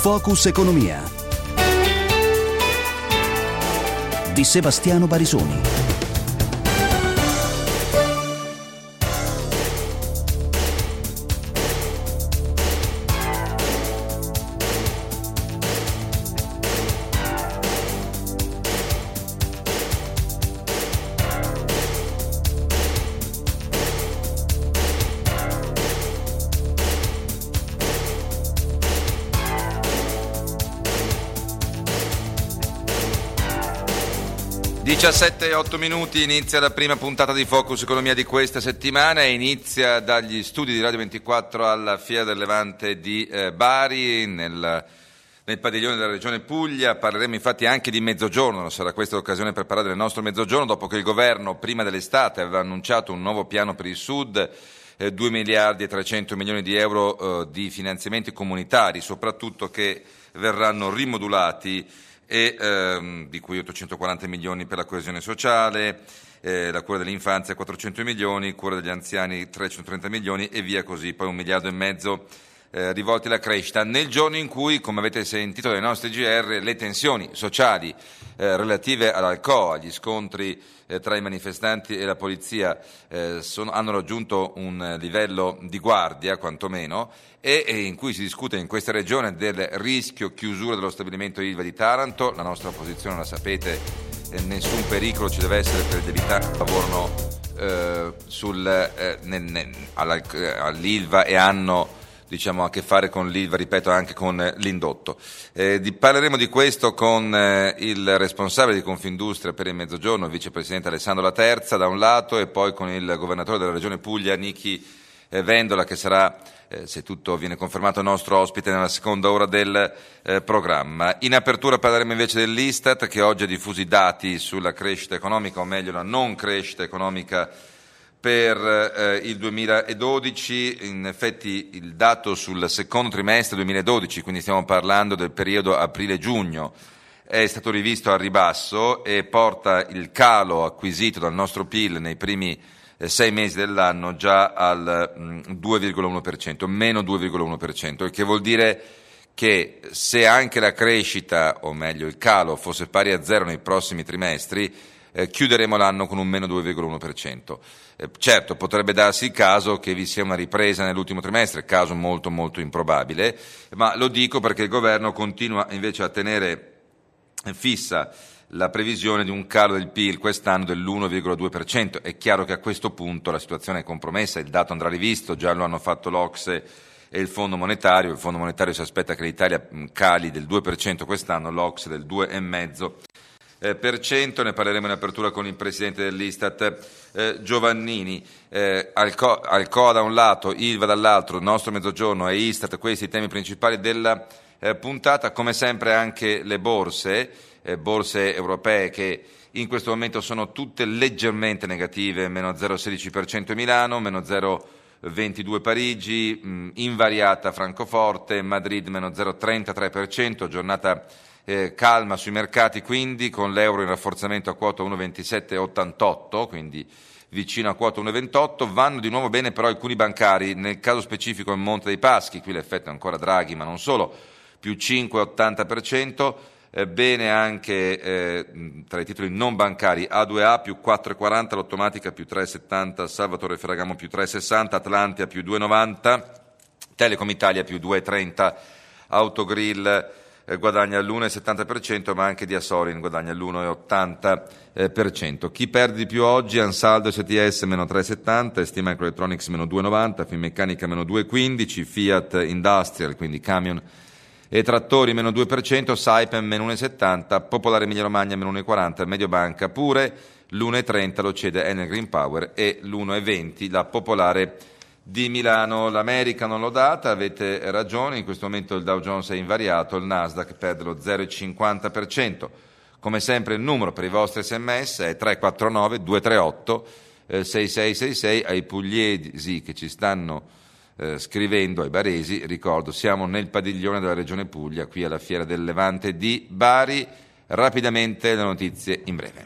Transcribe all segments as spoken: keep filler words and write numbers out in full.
Focus Economia di Sebastiano Barisoni. diciassette e otto minuti, inizia la prima puntata di Focus Economia di questa settimana e inizia dagli studi di Radio ventiquattro alla Fiera del Levante di eh, Bari, nel, nel padiglione della Regione Puglia. Parleremo infatti anche di Mezzogiorno, sarà questa l'occasione per parlare del nostro Mezzogiorno, dopo che il governo prima dell'estate aveva annunciato un nuovo piano per il Sud, eh, due miliardi e trecento milioni di euro eh, di finanziamenti comunitari, soprattutto che verranno rimodulati e ehm, di cui ottocentoquaranta milioni per la coesione sociale, eh, la cura dell'infanzia quattrocento milioni, cura degli anziani trecentotrenta milioni e via così, poi un miliardo e mezzo eh, rivolti alla crescita, nel giorno in cui, come avete sentito dai nostri G R, le tensioni sociali eh, relative all'Alcoa, agli scontri eh, tra i manifestanti e la polizia eh, sono, hanno raggiunto un livello di guardia quantomeno, e in cui si discute in questa regione del rischio chiusura dello stabilimento Ilva di Taranto. La nostra posizione la sapete, eh, nessun pericolo ci deve essere per gli abitanti che lavorano eh, sul, eh, nel, nel, alla, all'Ilva e hanno diciamo a che fare con l'Ilva, ripeto, anche con l'indotto. Eh, di, parleremo di questo con eh, il responsabile di Confindustria per il Mezzogiorno, il vicepresidente Alessandro La Terza da un lato, e poi con il governatore della regione Puglia Nichi eh, Vendola, che sarà, Eh, se tutto viene confermato, il nostro ospite nella seconda ora del eh, programma. In apertura parleremo invece dell'Istat, che oggi ha diffuso i dati sulla crescita economica, o meglio la non crescita economica per eh, il duemiladodici. In effetti il dato sul secondo trimestre duemiladodici, quindi stiamo parlando del periodo aprile-giugno, è stato rivisto al ribasso e porta il calo acquisito dal nostro P I L nei primi sei mesi dell'anno già al mh, due virgola uno per cento, meno due virgola uno per cento, il che vuol dire che se anche la crescita, o meglio il calo, fosse pari a zero nei prossimi trimestri, eh, chiuderemo l'anno con un meno due virgola uno per cento. Eh, certo, potrebbe darsi il caso che vi sia una ripresa nell'ultimo trimestre, caso molto molto improbabile, ma lo dico perché il governo continua invece a tenere fissa la previsione di un calo del P I L quest'anno dell'uno virgola due per cento. È chiaro che a questo punto la situazione è compromessa, il dato andrà rivisto, già lo hanno fatto l'Ocse e il Fondo Monetario. Il Fondo Monetario si aspetta che l'Italia cali del due per cento quest'anno, l'Ocse del due virgola cinque per cento. Ne parleremo in apertura con il presidente dell'Istat eh, Giovannini. Eh, Alco- Alcoa da un lato, Ilva dall'altro, nostro Mezzogiorno e Istat, questi i temi principali della eh, puntata. Come sempre anche le borse, eh, borse europee che in questo momento sono tutte leggermente negative, meno zero virgola sedici per cento Milano, meno zero virgola ventidue Parigi, mh, invariata Francoforte, Madrid meno zero virgola trentatré per cento, giornata eh, calma sui mercati quindi, con l'euro in rafforzamento a quota uno virgola ventisette ottantotto, quindi vicino a quota uno virgola ventotto. Vanno di nuovo bene però alcuni bancari, nel caso specifico il Monte dei Paschi, qui l'effetto è ancora Draghi ma non solo, più cinque virgola ottanta per cento. Eh, bene anche eh, tra i titoli non bancari A due A più quattro virgola quaranta, l'Automatica più tre virgola settanta, Salvatore Ferragamo più tre virgola sessanta, Atlantia più due virgola novanta, Telecom Italia più due virgola trenta, Autogrill eh, guadagna l'uno virgola settanta per cento, ma anche Diasorin guadagna l'uno virgola ottanta per cento. Chi perde di più oggi? Ansaldo S T S meno tre virgola settanta, St Microelectronics meno due virgola novanta, Finmeccanica meno due virgola quindici, Fiat Industrial, quindi camion e trattori meno due per cento, Saipem meno uno virgola settanta, Popolare Emilia Romagna meno uno virgola quaranta, Mediobanca pure, l'uno virgola trenta lo cede Enel Green Power e l'uno virgola venti la Popolare di Milano. L'America non l'ho data, avete ragione, in questo momento il Dow Jones è invariato, il Nasdaq perde lo zero virgola cinquanta per cento. Come sempre il numero per i vostri sms è tre quattro nove due tre otto sei sei sei sei. Ai pugliesi che ci stanno Eh, scrivendo, ai baresi, ricordo, siamo nel padiglione della Regione Puglia, qui alla Fiera del Levante di Bari. Rapidamente le notizie in breve.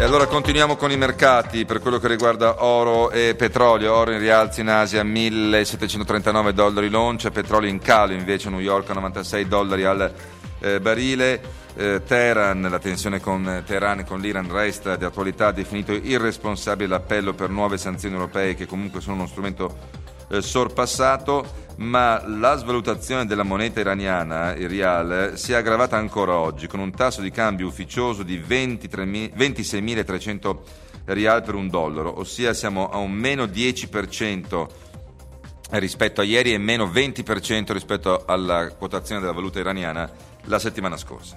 E allora continuiamo con i mercati per quello che riguarda oro e petrolio. Oro in rialzo in Asia, millesettecentotrentanove dollari l'oncia, petrolio in calo invece a New York a novantasei dollari al eh, barile. eh, Teheran, la tensione con Teheran e con l'Iran resta di attualità. Ha definito irresponsabile l'appello per nuove sanzioni europee che comunque sono uno strumento eh, sorpassato, ma la svalutazione della moneta iraniana, il rial, si è aggravata ancora oggi con un tasso di cambio ufficioso di ventiseimilatrecento rial per un dollaro, ossia siamo a un meno dieci per cento rispetto a ieri e meno venti per cento rispetto alla quotazione della valuta iraniana la settimana scorsa.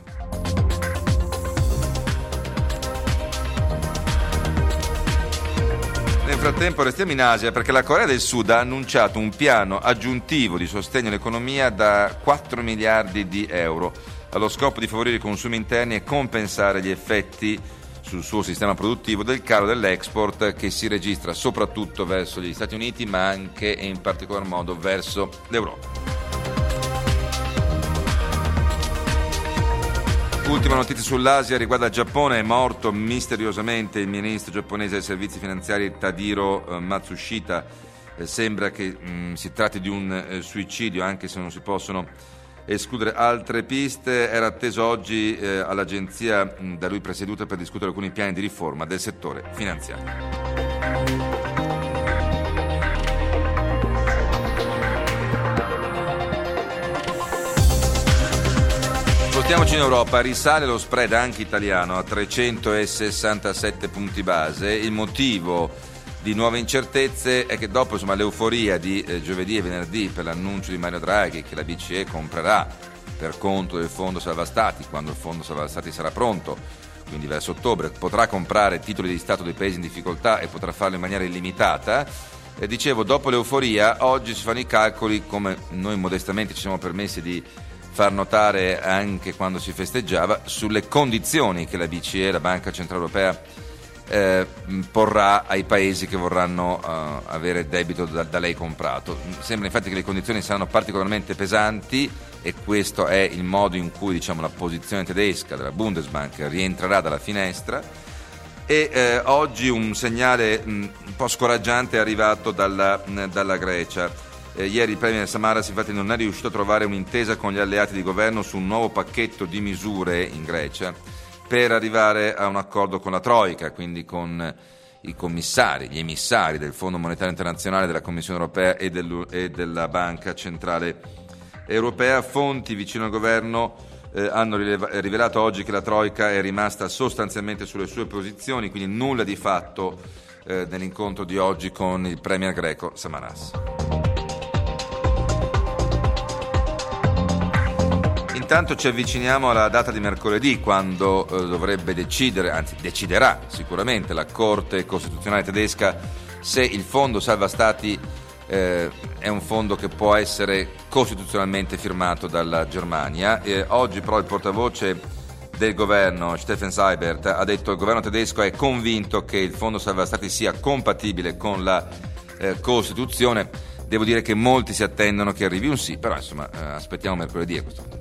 Nel frattempo restiamo in Asia perché la Corea del Sud ha annunciato un piano aggiuntivo di sostegno all'economia da quattro miliardi di euro allo scopo di favorire i consumi interni e compensare gli effetti sul suo sistema produttivo del calo dell'export che si registra soprattutto verso gli Stati Uniti ma anche e in particolar modo verso l'Europa. Ultima notizia sull'Asia riguarda il Giappone. È morto misteriosamente il ministro giapponese dei servizi finanziari Tadiro eh, Matsushita. Eh, sembra che mh, si tratti di un eh, suicidio, anche se non si possono escludere altre piste. Era atteso oggi eh, all'agenzia mh, da lui presieduta per discutere alcuni piani di riforma del settore finanziario. Spostiamoci in Europa, risale lo spread anche italiano a trecentosessantasette punti base. Il motivo di nuove incertezze è che dopo insomma, l'euforia di eh, giovedì e venerdì per l'annuncio di Mario Draghi che la B C E comprerà per conto del fondo salva stati, quando il fondo salva stati sarà pronto, quindi verso ottobre, potrà comprare titoli di Stato dei paesi in difficoltà e potrà farlo in maniera illimitata. E dicevo, dopo l'euforia, oggi si fanno i calcoli, come noi modestamente ci siamo permessi di far notare anche quando si festeggiava, sulle condizioni che la B C E, la Banca Centrale Europea, eh, porrà ai paesi che vorranno uh, avere debito da, da lei comprato. Sembra infatti che le condizioni saranno particolarmente pesanti e questo è il modo in cui diciamo, la posizione tedesca della Bundesbank rientrerà dalla finestra. E eh, oggi un segnale mh, un po' scoraggiante è arrivato dalla, mh, dalla Grecia. Eh, ieri il premier Samaras infatti non è riuscito a trovare un'intesa con gli alleati di governo su un nuovo pacchetto di misure in Grecia per arrivare a un accordo con la Troika, quindi con i commissari, gli emissari del Fondo Monetario Internazionale, della Commissione Europea e, del, e della Banca Centrale Europea. Fonti vicino al governo eh, hanno rileva- rivelato oggi che la Troika è rimasta sostanzialmente sulle sue posizioni, quindi nulla di fatto eh, nell'incontro di oggi con il premier greco Samaras. Intanto ci avviciniamo alla data di mercoledì, quando eh, dovrebbe decidere, anzi deciderà sicuramente la Corte Costituzionale tedesca se il fondo salva stati eh, è un fondo che può essere costituzionalmente firmato dalla Germania. Eh, oggi però il portavoce del governo, Steffen Seibert, ha detto che il governo tedesco è convinto che il fondo salva stati sia compatibile con la eh, Costituzione. Devo dire che molti si attendono che arrivi un sì, però insomma eh, aspettiamo mercoledì a questo punto.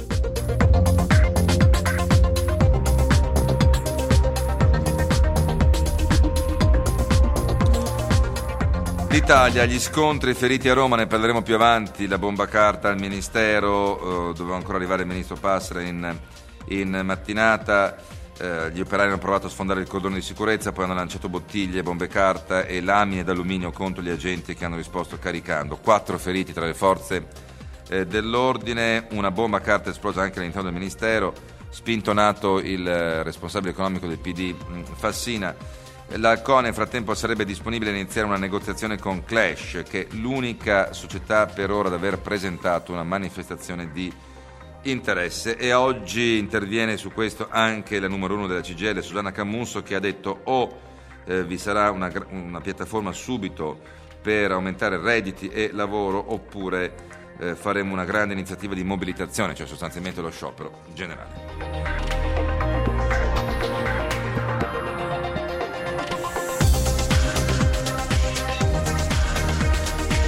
L'Italia, gli scontri feriti a Roma, ne parleremo più avanti. La bomba carta al Ministero, eh, doveva ancora arrivare il Ministro Passera in, in mattinata. Eh, gli operai hanno provato a sfondare il cordone di sicurezza, poi hanno lanciato bottiglie, bombe carta e lamine d'alluminio contro gli agenti che hanno risposto caricando. Quattro feriti tra le forze eh, dell'ordine, una bomba carta esplosa anche all'interno del Ministero, spintonato il eh, responsabile economico del P D mh, Fassina. La C O N nel frattempo sarebbe disponibile a iniziare una negoziazione con Clash, che è l'unica società per ora ad aver presentato una manifestazione di interesse, e oggi interviene su questo anche la numero uno della C G I L, Susanna Cammusso, che ha detto o eh, vi sarà una, una piattaforma subito per aumentare redditi e lavoro, oppure eh, faremo una grande iniziativa di mobilitazione, cioè sostanzialmente lo sciopero generale.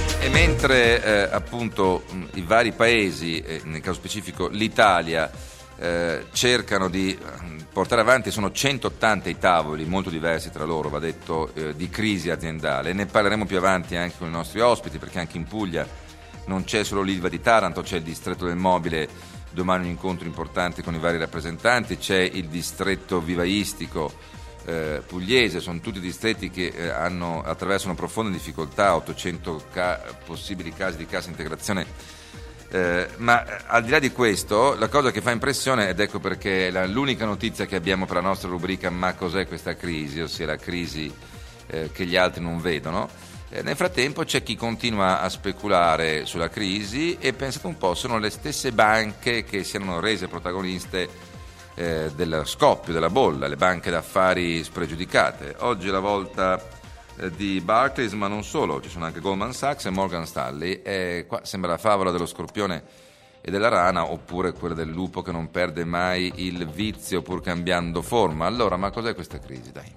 Mentre eh, appunto i vari paesi, eh, nel caso specifico l'Italia, eh, cercano di portare avanti, sono centottanta i tavoli, molto diversi tra loro, va detto, eh, di crisi aziendale. Ne parleremo più avanti anche con i nostri ospiti, perché anche in Puglia non c'è solo l'Ilva di Taranto, c'è il distretto del mobile, domani un incontro importante con i vari rappresentanti, c'è il distretto vivaistico eh, pugliese, sono tutti distretti che eh, hanno, attraversano profonde difficoltà, ottocento ca- possibili casi di cassa integrazione. Eh, ma al di là di questo, la cosa che fa impressione, ed ecco perché la, l'unica notizia che abbiamo per la nostra rubrica "Ma cos'è questa crisi?", ossia la crisi eh, che gli altri non vedono, eh, nel frattempo c'è chi continua a speculare sulla crisi e pensate un po', sono le stesse banche che si erano rese protagoniste eh, del scoppio, della bolla, le banche d'affari spregiudicate. Oggi è la volta di Barclays, ma non solo, ci sono anche Goldman Sachs e Morgan Stanley, e qua sembra la favola dello scorpione e della rana, oppure quella del lupo che non perde mai il vizio pur cambiando forma. Allora, ma cos'è questa crisi, dai?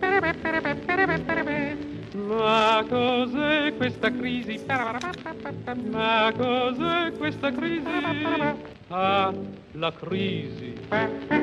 Ma cos'è questa crisi? Ma cos'è questa crisi? Ah, la crisi.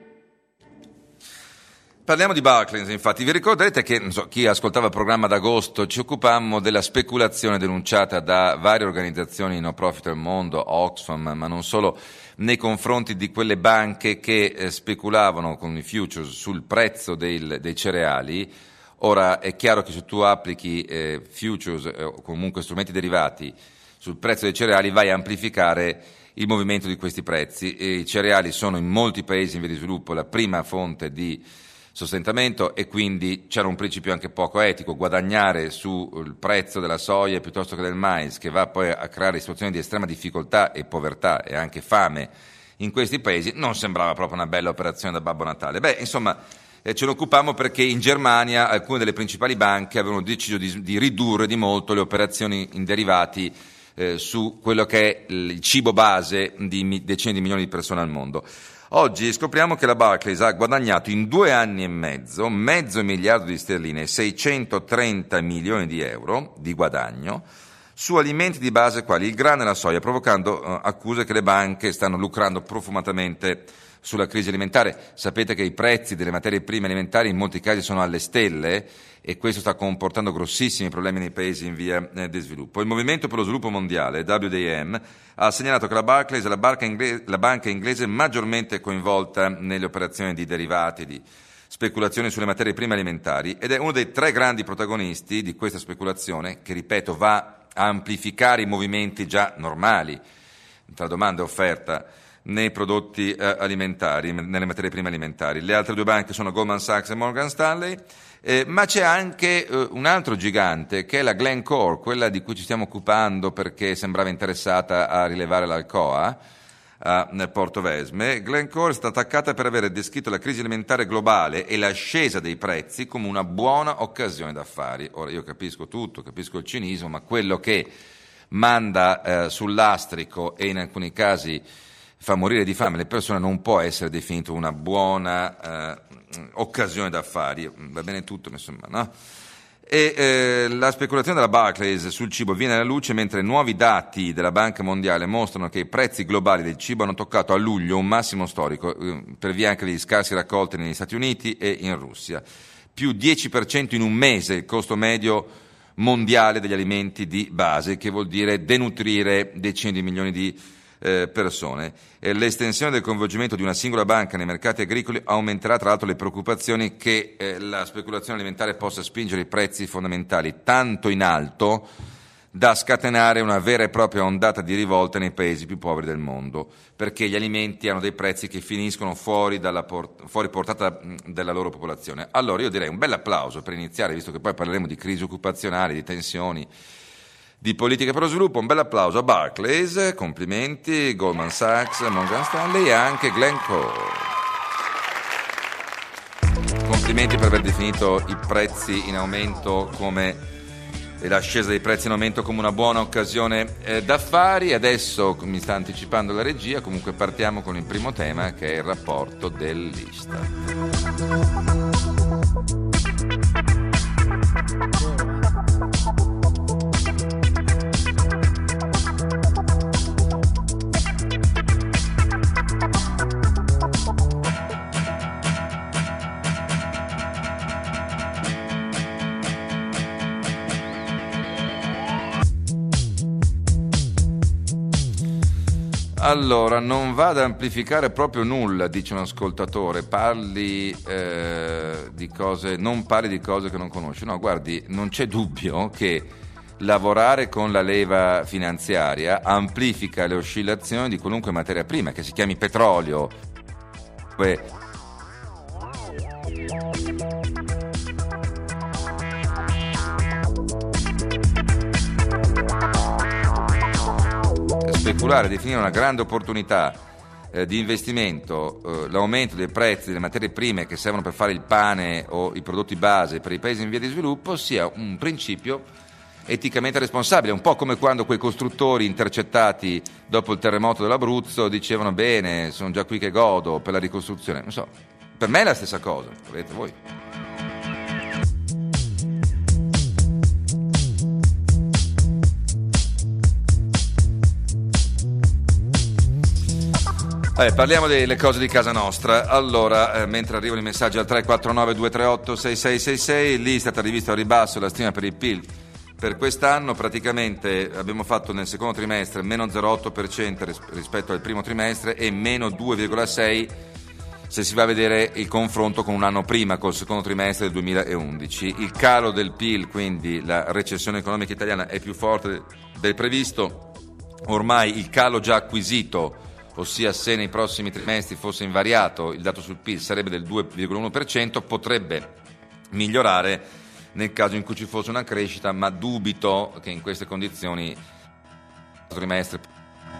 Parliamo di Barclays, infatti. Vi ricorderete che, non so, chi ascoltava il programma d'agosto, ci occupammo della speculazione denunciata da varie organizzazioni no profit del mondo, Oxfam, ma non solo, nei confronti di quelle banche che eh, speculavano con i futures sul prezzo del, dei cereali. Ora è chiaro che se tu applichi eh, futures eh, o comunque strumenti derivati sul prezzo dei cereali vai a amplificare il movimento di questi prezzi. E i cereali sono in molti paesi in via di sviluppo la prima fonte di sostentamento e quindi c'era un principio anche poco etico, guadagnare sul prezzo della soia piuttosto che del mais, che va poi a creare situazioni di estrema difficoltà e povertà e anche fame in questi paesi, non sembrava proprio una bella operazione da Babbo Natale. Beh, insomma, eh, ce ne occupammo perché in Germania alcune delle principali banche avevano deciso di, di ridurre di molto le operazioni in derivati eh, su quello che è il cibo base di decine di milioni di persone al mondo. Oggi scopriamo che la Barclays ha guadagnato in due anni e mezzo mezzo miliardo di sterline e seicentotrenta milioni di euro di guadagno su alimenti di base quali il grano e la soia, provocando eh, accuse che le banche stanno lucrando profumatamente sulla crisi alimentare. Sapete che i prezzi delle materie prime alimentari in molti casi sono alle stelle e questo sta comportando grossissimi problemi nei paesi in via eh, di sviluppo. Il Movimento per lo Sviluppo Mondiale, W D M, ha segnalato che la Barclays è la, banca inglese, la banca inglese maggiormente coinvolta nelle operazioni di derivati, di speculazioni sulle materie prime alimentari, ed è uno dei tre grandi protagonisti di questa speculazione che, ripeto, va a amplificare i movimenti già normali tra domanda e offerta nei prodotti eh, alimentari, nelle materie prime alimentari. Le altre due banche sono Goldman Sachs e Morgan Stanley, eh, ma c'è anche eh, un altro gigante che è la Glencore, quella di cui ci stiamo occupando perché sembrava interessata a rilevare l'Alcoa a, nel Portovesme. Glencore è stata attaccata per aver descritto la crisi alimentare globale e l'ascesa dei prezzi come una buona occasione d'affari. Ora io capisco tutto, capisco il cinismo, ma quello che manda eh, sul lastrico e in alcuni casi fa morire di fame le persone non può essere definito una buona eh, occasione d'affari. Va bene tutto, insomma, no? E eh, la speculazione della Barclays sul cibo viene alla luce mentre nuovi dati della Banca Mondiale mostrano che i prezzi globali del cibo hanno toccato a luglio un massimo storico eh, per via anche degli scarsi raccolti negli Stati Uniti e in Russia. Più dieci per cento in un mese il costo medio mondiale degli alimenti di base, che vuol dire denutrire decine di milioni di Eh, persone. E l'estensione del coinvolgimento di una singola banca nei mercati agricoli aumenterà tra l'altro le preoccupazioni che eh, la speculazione alimentare possa spingere i prezzi fondamentali tanto in alto da scatenare una vera e propria ondata di rivolta nei paesi più poveri del mondo, perché gli alimenti hanno dei prezzi che finiscono fuori, dalla port- fuori portata della loro popolazione. Allora io direi un bel applauso per iniziare, visto che poi parleremo di crisi occupazionali, di tensioni, di politica per lo sviluppo. Un bel applauso a Barclays, complimenti, Goldman Sachs, Morgan Stanley e anche Glencore. Complimenti per aver definito i prezzi in aumento come e l'ascesa dei prezzi in aumento come una buona occasione eh, d'affari. Adesso mi sta anticipando la regia, comunque partiamo con il primo tema, che è il rapporto dell'Istat. Allora, non va ad amplificare proprio nulla, dice un ascoltatore, parli eh, di cose, non parli di cose che non conosci. No, guardi, non c'è dubbio che lavorare con la leva finanziaria amplifica le oscillazioni di qualunque materia prima, che si chiami petrolio. Beh, speculare, definire una grande opportunità eh, di investimento eh, l'aumento dei prezzi delle materie prime che servono per fare il pane o i prodotti base per i paesi in via di sviluppo sia un principio eticamente responsabile, un po' come quando quei costruttori intercettati dopo il terremoto dell'Abruzzo dicevano bene, sono già qui che godo per la ricostruzione. Non so, per me è la stessa cosa, vedete voi. Eh, parliamo delle cose di casa nostra. Allora, eh, mentre arrivano i messaggi al tre quattro nove due tre otto sei sei sei sei, lì è stata rivista al ribasso la stima per il P I L per quest'anno. Praticamente abbiamo fatto nel secondo trimestre meno zero virgola otto per cento ris- rispetto al primo trimestre e meno due virgola sei per cento se si va a vedere il confronto con un anno prima, col secondo trimestre del duemilaundici. Il calo del P I L, quindi la recessione economica italiana, è più forte del previsto. Ormai il calo già acquisito, ossia se nei prossimi trimestri fosse invariato il dato sul P I L sarebbe del due virgola uno per cento, potrebbe migliorare nel caso in cui ci fosse una crescita, ma dubito che in queste condizioni il trimestre.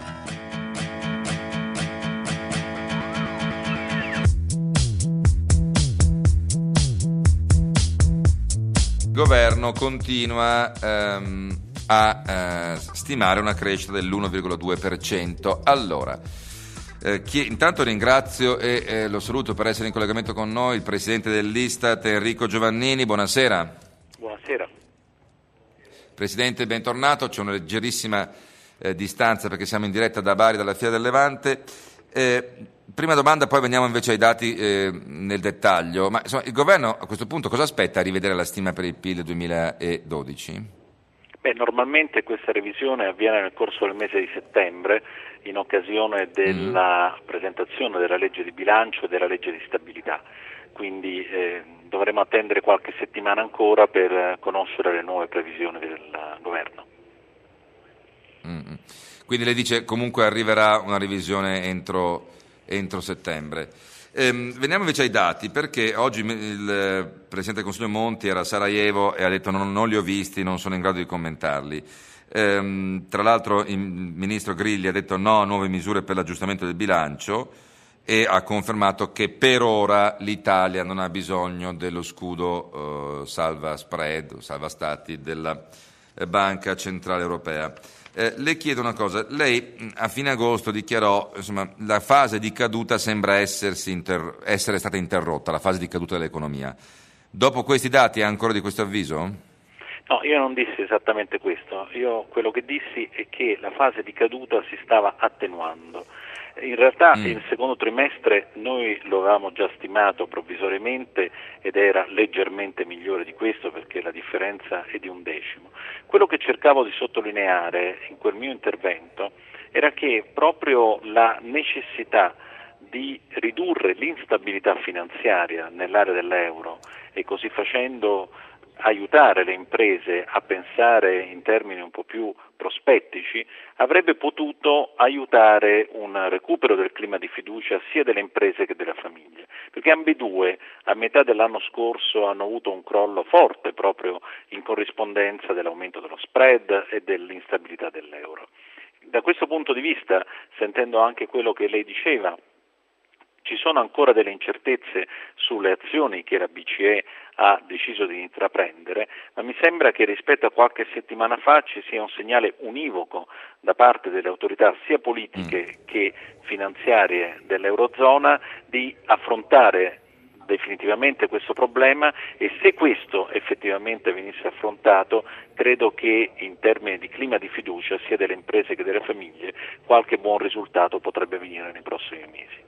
Il governo continua ehm, a eh, stimare una crescita dell'uno virgola due per cento. Allora, Eh, chi, intanto ringrazio e eh, lo saluto per essere in collegamento con noi il presidente dell'Istat Enrico Giovannini. Buonasera. Buonasera. Presidente, bentornato. C'è una leggerissima eh, distanza perché siamo in diretta da Bari, dalla Fiera del Levante. Eh, prima domanda, poi veniamo invece ai dati eh, nel dettaglio. Ma insomma, il governo a questo punto cosa aspetta a rivedere la stima per il P I L duemiladodici? Beh, normalmente questa revisione avviene nel corso del mese di settembre, in occasione della mm. presentazione della legge di bilancio e della legge di stabilità, quindi eh, dovremo attendere qualche settimana ancora per conoscere le nuove previsioni del governo. Mm. Quindi lei dice comunque arriverà una revisione entro, entro settembre. Ehm, veniamo invece ai dati, perché oggi il Presidente del Consiglio Monti era a Sarajevo e ha detto non, non li ho visti, non sono in grado di commentarli. Ehm, tra l'altro il Ministro Grilli ha detto no a nuove misure per l'aggiustamento del bilancio e ha confermato che per ora l'Italia non ha bisogno dello scudo eh, salva spread, salva stati della eh, Banca Centrale Europea. Eh, le chiedo una cosa, lei a fine agosto dichiarò, insomma, la fase di caduta sembra essersi inter- essere stata interrotta, la fase di caduta dell'economia. Dopo questi dati ha ancora di questo avviso? No, io non dissi esattamente questo, io quello che dissi è che la fase di caduta si stava attenuando. In realtà mm. il secondo trimestre noi lo avevamo già stimato provvisoriamente ed era leggermente migliore di questo perché la differenza è di un decimo. Quello che cercavo di sottolineare in quel mio intervento era che proprio la necessità di ridurre l'instabilità finanziaria nell'area dell'euro e così facendo aiutare le imprese a pensare in termini un po' più prospettici avrebbe potuto aiutare un recupero del clima di fiducia sia delle imprese che delle famiglie, perché ambedue a metà dell'anno scorso hanno avuto un crollo forte proprio in corrispondenza dell'aumento dello spread e dell'instabilità dell'euro. Da questo punto di vista, sentendo anche quello che lei diceva, ci sono ancora delle incertezze sulle azioni che la B C E ha deciso di intraprendere, ma mi sembra che rispetto a qualche settimana fa ci sia un segnale univoco da parte delle autorità sia politiche che finanziarie dell'Eurozona di affrontare definitivamente questo problema e se questo effettivamente venisse affrontato credo che in termini di clima di fiducia sia delle imprese che delle famiglie qualche buon risultato potrebbe venire nei prossimi mesi.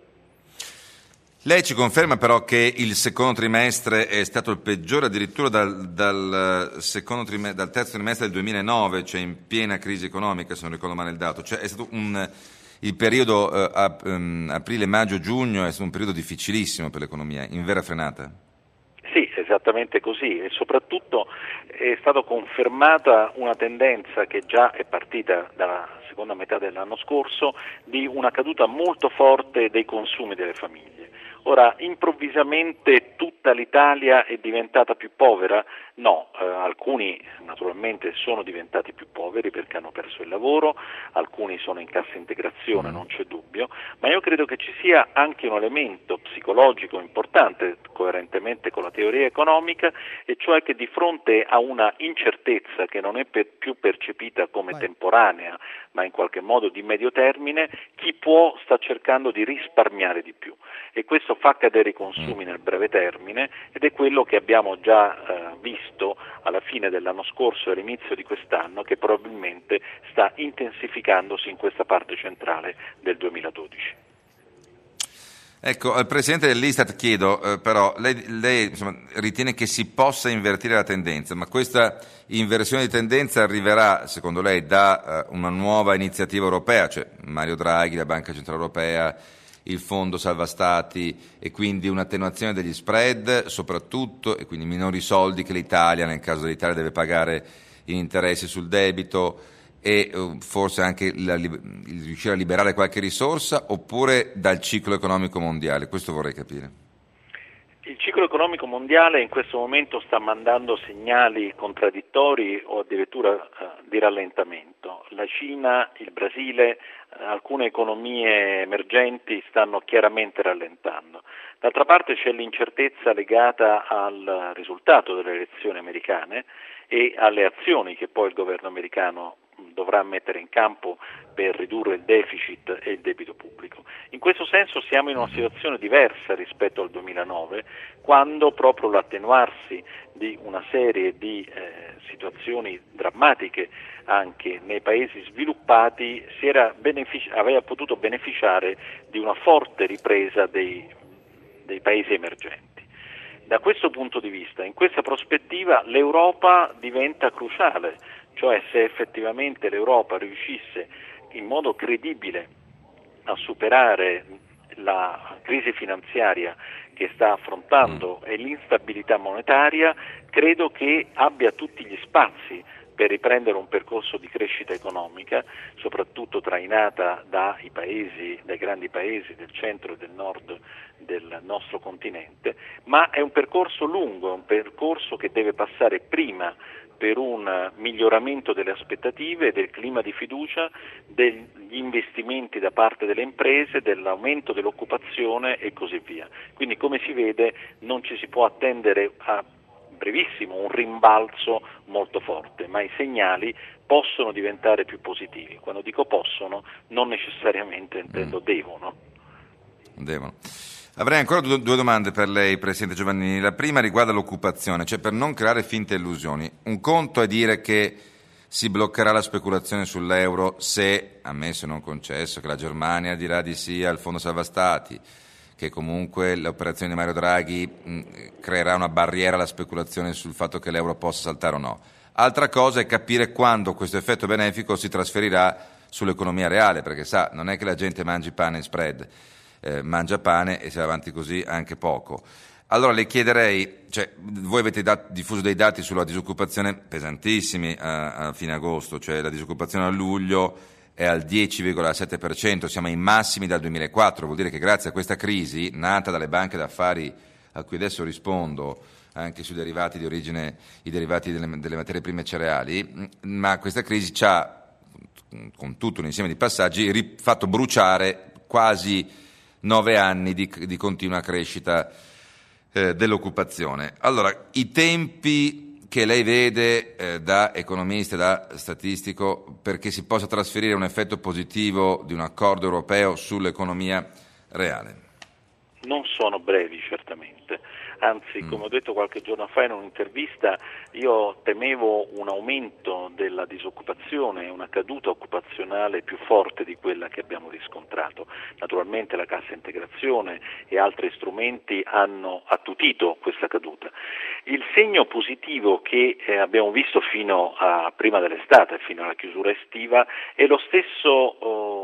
Lei ci conferma però che il secondo trimestre è stato il peggiore addirittura dal, dal, secondo trimestre, dal terzo trimestre del duemilanove, cioè in piena crisi economica, se non ricordo male il dato, cioè è stato un, il periodo eh, ap- um, aprile, maggio, giugno è stato un periodo difficilissimo per l'economia, in vera frenata. Sì, esattamente così, e soprattutto è stata confermata una tendenza che già è partita dalla seconda metà dell'anno scorso di una caduta molto forte dei consumi delle famiglie. Ora, improvvisamente tutta l'Italia è diventata più povera? No, eh, alcuni naturalmente sono diventati più poveri perché hanno perso il lavoro, alcuni sono in cassa integrazione, non c'è dubbio, ma io credo che ci sia anche un elemento psicologico importante, coerentemente con la teoria economica, e cioè che di fronte a una incertezza che non è per, più percepita come Vai. temporanea, ma in qualche modo di medio termine, chi può sta cercando di risparmiare di più, e questo fa cadere i consumi nel breve termine, ed è quello che abbiamo già eh, visto alla fine dell'anno scorso e all'inizio di quest'anno, che probabilmente sta intensificandosi in questa parte centrale del duemiladodici. Ecco, al Presidente dell'Istat chiedo, eh, però, lei, lei insomma, ritiene che si possa invertire la tendenza, ma questa inversione di tendenza arriverà, secondo lei, da eh, una nuova iniziativa europea, cioè Mario Draghi, la Banca Centrale Europea, il Fondo Salva Stati, e quindi un'attenuazione degli spread soprattutto, e quindi minori soldi che l'Italia, nel caso dell'Italia, deve pagare in interessi sul debito, e uh, forse anche la, il riuscire a liberare qualche risorsa, oppure dal ciclo economico mondiale? Questo vorrei capire. Il ciclo economico mondiale in questo momento sta mandando segnali contraddittori o addirittura eh, di rallentamento. La Cina, il Brasile, eh, alcune economie emergenti stanno chiaramente rallentando. D'altra parte c'è l'incertezza legata al risultato delle elezioni americane e alle azioni che poi il governo americano dovrà mettere in campo per ridurre il deficit e il debito pubblico. In questo senso siamo in una situazione diversa rispetto al duemilanove, quando proprio l'attenuarsi di una serie di eh, situazioni drammatiche anche nei paesi sviluppati si era benefici- aveva potuto beneficiare di una forte ripresa dei, dei paesi emergenti. Da questo punto di vista, in questa prospettiva, l'Europa diventa cruciale, cioè se effettivamente l'Europa riuscisse in modo credibile a superare la crisi finanziaria che sta affrontando e l'instabilità monetaria, credo che abbia tutti gli spazi per riprendere un percorso di crescita economica, soprattutto trainata dai paesi, dai grandi paesi del centro e del nord del nostro continente, ma è un percorso lungo, è un percorso che deve passare prima per un miglioramento delle aspettative, del clima di fiducia, degli investimenti da parte delle imprese, dell'aumento dell'occupazione e così via. Quindi, come si vede, non ci si può attendere a brevissimo un rimbalzo molto forte, ma i segnali possono diventare più positivi. Quando dico possono, non necessariamente intendo devono. Devono. Avrei ancora due, due domande per lei, Presidente Giovannini. La prima riguarda l'occupazione, cioè per non creare finte illusioni. Un conto è dire che si bloccherà la speculazione sull'euro se, ammesso e non concesso, che la Germania dirà di sì al Fondo Salva Stati, che comunque l'operazione di Mario Draghi mh, creerà una barriera alla speculazione sul fatto che l'euro possa saltare o no. Altra cosa è capire quando questo effetto benefico si trasferirà sull'economia reale, perché sa, non è che la gente mangi pane e spread. Eh, mangia pane e si va avanti così anche poco. Allora le chiederei, cioè, voi avete dat- diffuso dei dati sulla disoccupazione pesantissimi a, a fine agosto, cioè la disoccupazione a luglio è al dieci virgola sette per cento, siamo ai massimi dal duemilaquattro, vuol dire che grazie a questa crisi nata dalle banche d'affari a cui adesso rispondo, anche sui derivati di origine, i derivati delle, delle materie prime cereali, ma questa crisi ci ha, con tutto un insieme di passaggi, ri- fatto bruciare quasi nove anni di, di continua crescita eh, dell'occupazione. Allora, i tempi che lei vede eh, da economista, da statistico, perché si possa trasferire un effetto positivo di un accordo europeo sull'economia reale? Non sono brevi, certamente. Anzi, come ho detto qualche giorno fa in un'intervista, io temevo un aumento della disoccupazione e una caduta occupazionale più forte di quella che abbiamo riscontrato. Naturalmente la cassa integrazione e altri strumenti hanno attutito questa caduta. Il segno positivo che eh, abbiamo visto fino a prima dell'estate, fino alla chiusura estiva, è lo stesso oh,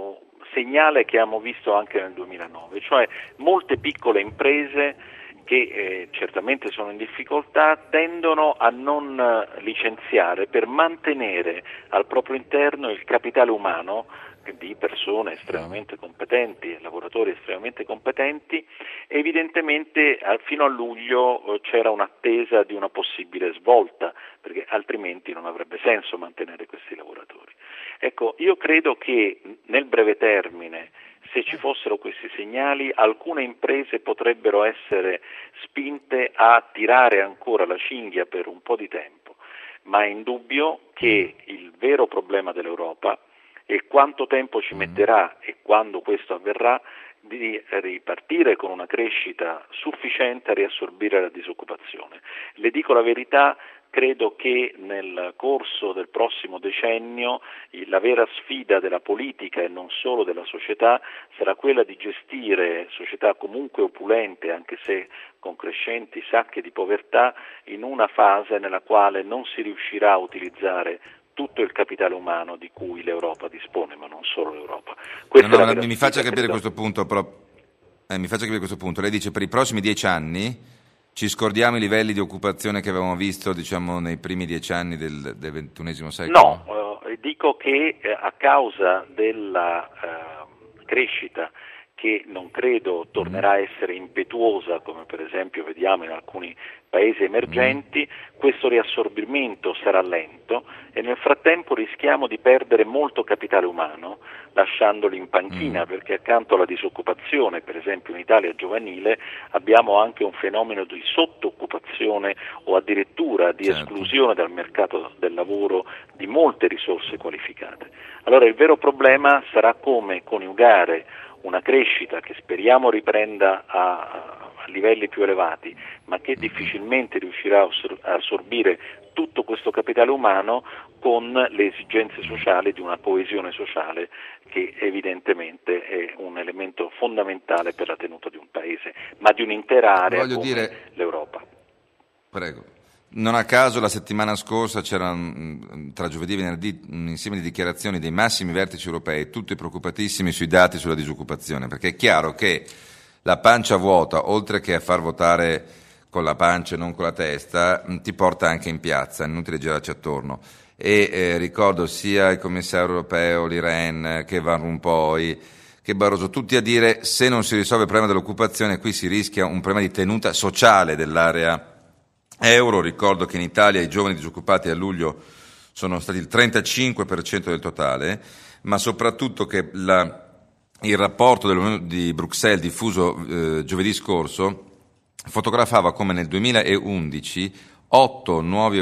segnale che abbiamo visto anche nel duemilanove, cioè molte piccole imprese che eh, certamente sono in difficoltà tendono a non eh, licenziare per mantenere al proprio interno il capitale umano di persone estremamente competenti, lavoratori estremamente competenti. Evidentemente fino a luglio eh, c'era un'attesa di una possibile svolta, perché altrimenti non avrebbe senso mantenere questi lavoratori. Ecco, io credo che nel breve termine, se ci fossero questi segnali, alcune imprese potrebbero essere spinte a tirare ancora la cinghia per un po' di tempo, ma è indubbio che il vero problema dell'Europa e quanto tempo ci metterà e quando questo avverrà di ripartire con una crescita sufficiente a riassorbire la disoccupazione. Le dico la verità, credo che nel corso del prossimo decennio la vera sfida della politica e non solo della società sarà quella di gestire società comunque opulente, anche se con crescenti sacche di povertà, in una fase nella quale non si riuscirà a utilizzare tutto il capitale umano di cui l'Europa dispone, ma non solo l'Europa. No, no, mi, mi faccia capire questo punto, però, eh, mi faccia capire questo punto. Lei dice per i prossimi dieci anni ci scordiamo i livelli di occupazione che avevamo visto, diciamo, nei primi dieci anni del, del ventunesimo secolo? No, eh, dico che eh, a causa della eh, crescita che non credo tornerà a essere impetuosa, come per esempio vediamo in alcuni paesi emergenti, questo riassorbimento sarà lento e nel frattempo rischiamo di perdere molto capitale umano lasciandolo in panchina, mm. perché accanto alla disoccupazione, per esempio in Italia giovanile, abbiamo anche un fenomeno di sottooccupazione o addirittura di certo. esclusione dal mercato del lavoro di molte risorse qualificate. Allora il vero problema sarà come coniugare una crescita che speriamo riprenda a, a livelli più elevati, ma che difficilmente riuscirà a assorbire tutto questo capitale umano con le esigenze sociali di una coesione sociale che evidentemente è un elemento fondamentale per la tenuta di un paese, ma di un'intera area Voglio come dire... l'Europa. Prego. Non a caso la settimana scorsa c'era tra giovedì e venerdì un insieme di dichiarazioni dei massimi vertici europei, tutti preoccupatissimi sui dati sulla disoccupazione, perché è chiaro che la pancia vuota, oltre che a far votare con la pancia e non con la testa, ti porta anche in piazza, è inutile girarci attorno. E eh, ricordo sia il commissario europeo, l'Iren, che Van Rompuy, che Barroso, tutti a dire se non si risolve il problema dell'occupazione qui si rischia un problema di tenuta sociale dell'area euro. Ricordo che in Italia i giovani disoccupati a luglio sono stati il trentacinque per cento del totale, ma soprattutto che la, il rapporto dell'Unione di Bruxelles diffuso eh, giovedì scorso fotografava come nel duemilaundici otto nuovi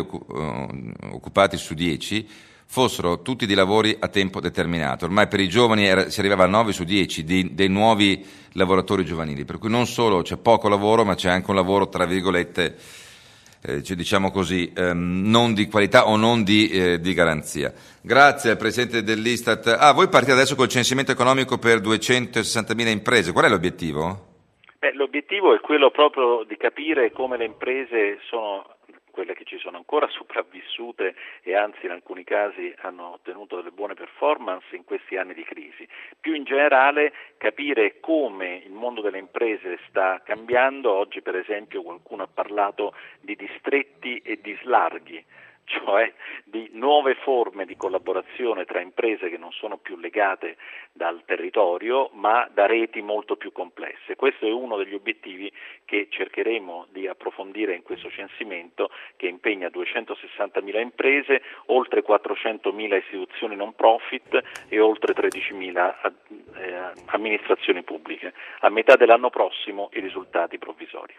occupati su dieci fossero tutti di lavori a tempo determinato. Ormai per i giovani era, si arrivava a nove su dieci di, dei nuovi lavoratori giovanili, per cui non solo c'è poco lavoro, ma c'è anche un lavoro, tra virgolette, eh, diciamo così, ehm, non di qualità o non di, eh, di garanzia. Grazie al Presidente dell'Istat. Ah, voi partite adesso col censimento economico per duecentosessantamila imprese. Qual è l'obiettivo? Beh, l'obiettivo è quello proprio di capire come le imprese sono quelle che ci sono ancora sopravvissute e anzi in alcuni casi hanno ottenuto delle buone performance in questi anni di crisi. Più in generale capire come il mondo delle imprese sta cambiando. Oggi per esempio qualcuno ha parlato di distretti e di slarghi, cioè di nuove forme di collaborazione tra imprese che non sono più legate dal territorio ma da reti molto più complesse. Questo è uno degli obiettivi che cercheremo di approfondire in questo censimento, che impegna duecentosessantamila imprese, oltre quattrocentomila istituzioni non profit e oltre tredicimila amministrazioni pubbliche. A metà dell'anno prossimo i risultati provvisori.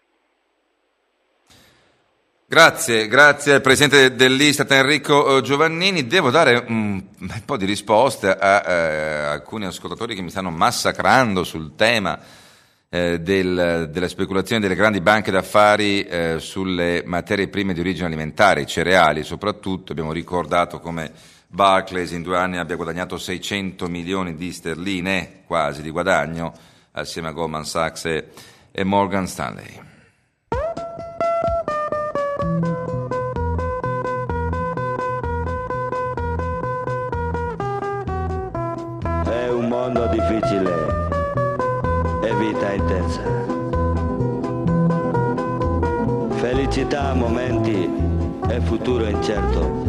Grazie, grazie al Presidente dell'Istat Enrico Giovannini. Devo dare un, un po' di risposte a, a alcuni ascoltatori che mi stanno massacrando sul tema eh, del, della speculazione delle grandi banche d'affari eh, sulle materie prime di origine alimentare, i cereali soprattutto. Abbiamo ricordato come Barclays in due anni abbia guadagnato seicento milioni di sterline, quasi di guadagno, assieme a Goldman Sachs e, e Morgan Stanley. mondo difficile e vita intensa. Felicità a momenti e futuro incerto.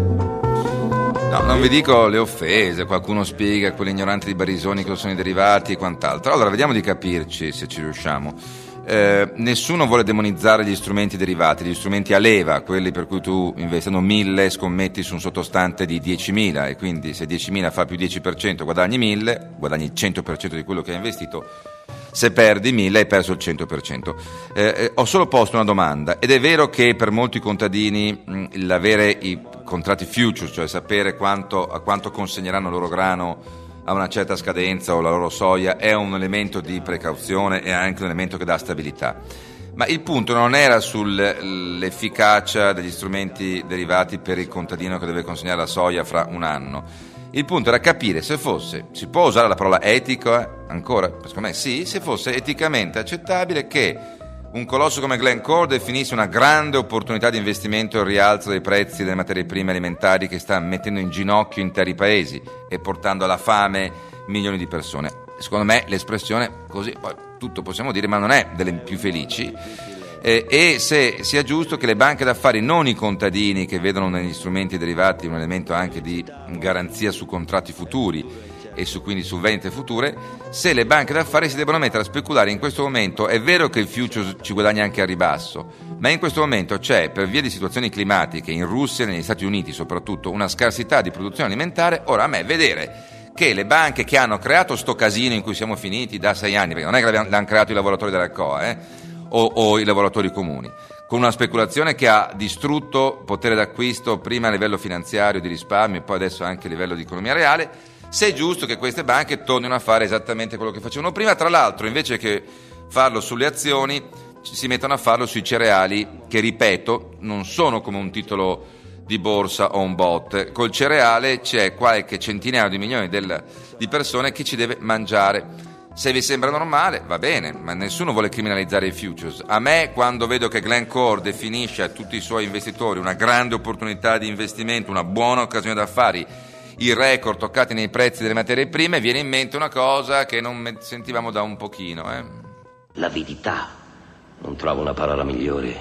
No, non vi dico le offese, qualcuno spiega, quelli ignoranti di Barisoni cosa sono i derivati e quant'altro. Allora, vediamo di capirci se ci riusciamo. Eh, nessuno vuole demonizzare gli strumenti derivati, gli strumenti a leva, quelli per cui tu investendo mille scommetti su un sottostante di diecimila e quindi se diecimila fa più dieci per cento guadagni mille, guadagni il cento per cento di quello che hai investito. Se perdi mille hai perso il cento per cento. Eh, eh, ho solo posto una domanda, ed è vero che per molti contadini mh, l'avere i contratti futures, cioè sapere quanto, a quanto consegneranno il loro grano a una certa scadenza o la loro soia, è un elemento di precauzione e anche un elemento che dà stabilità. Ma il punto non era sull'efficacia degli strumenti derivati per il contadino che deve consegnare la soia fra un anno. Il punto era capire se fosse, si può usare la parola etica ancora? Secondo me sì, se fosse eticamente accettabile che un colosso come Glencore definisse una grande opportunità di investimento il rialzo dei prezzi delle materie prime alimentari che sta mettendo in ginocchio interi paesi e portando alla fame milioni di persone. Secondo me l'espressione così, poi tutto possiamo dire, ma non è delle più felici. Eh, e se sia giusto che le banche d'affari, non i contadini che vedono negli strumenti derivati un elemento anche di garanzia su contratti futuri e su, quindi su vendite future, se le banche d'affari si devono mettere a speculare in questo momento. È vero che il futures ci guadagna anche a ribasso, ma in questo momento c'è, per via di situazioni climatiche in Russia e negli Stati Uniti soprattutto, una scarsità di produzione alimentare. Ora a me vedere che le banche che hanno creato sto casino in cui siamo finiti da sei anni, perché non è che l'hanno creato i lavoratori della C O A eh, o, o i lavoratori comuni, con una speculazione che ha distrutto potere d'acquisto prima a livello finanziario di risparmio e poi adesso anche a livello di economia reale, se è giusto che queste banche tornino a fare esattamente quello che facevano prima. Tra l'altro, invece che farlo sulle azioni, si mettono a farlo sui cereali, che ripeto non sono come un titolo di borsa o un bot. Col cereale c'è qualche centinaio di milioni del, di persone che ci deve mangiare. Se vi sembra normale, va bene, ma nessuno vuole criminalizzare i futures. A me, quando vedo che Glencore definisce a tutti i suoi investitori una grande opportunità di investimento, una buona occasione d'affari, i record toccati nei prezzi delle materie prime, viene in mente una cosa che non sentivamo da un pochino. Eh. L'avidità, non trovo una parola migliore,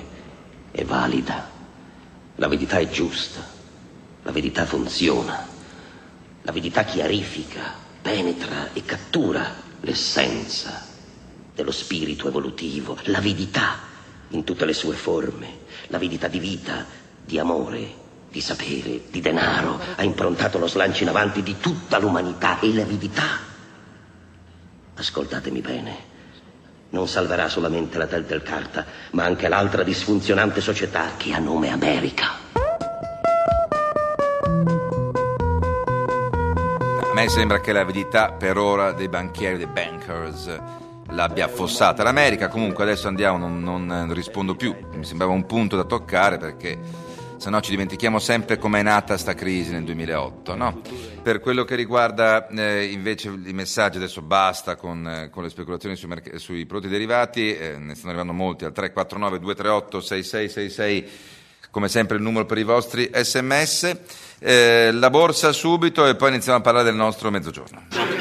è valida. L'avidità è giusta, l'avidità funziona, l'avidità chiarifica, penetra e cattura l'essenza dello spirito evolutivo. L'avidità in tutte le sue forme, l'avidità di vita, di amore, di sapere, di denaro, ha improntato lo slancio in avanti di tutta l'umanità. E l'avidità, ascoltatemi bene, non salverà solamente la Telltale Carta, ma anche l'altra disfunzionante società che ha nome America. A me sembra che l'avidità per ora dei banchieri, dei bankers, l'abbia affossata l'America. Comunque adesso andiamo, non, non rispondo più, mi sembrava un punto da toccare, perché se no ci dimentichiamo sempre com'è nata sta crisi nel duemilaotto, no? Per quello che riguarda eh, invece i messaggi, adesso basta con, eh, con le speculazioni sui, merc- sui prodotti derivati, eh, ne stanno arrivando molti al tre quattro nove due tre otto sei sei sei sei, come sempre il numero per i vostri sms. Eh, la borsa subito e poi iniziamo a parlare del nostro mezzogiorno.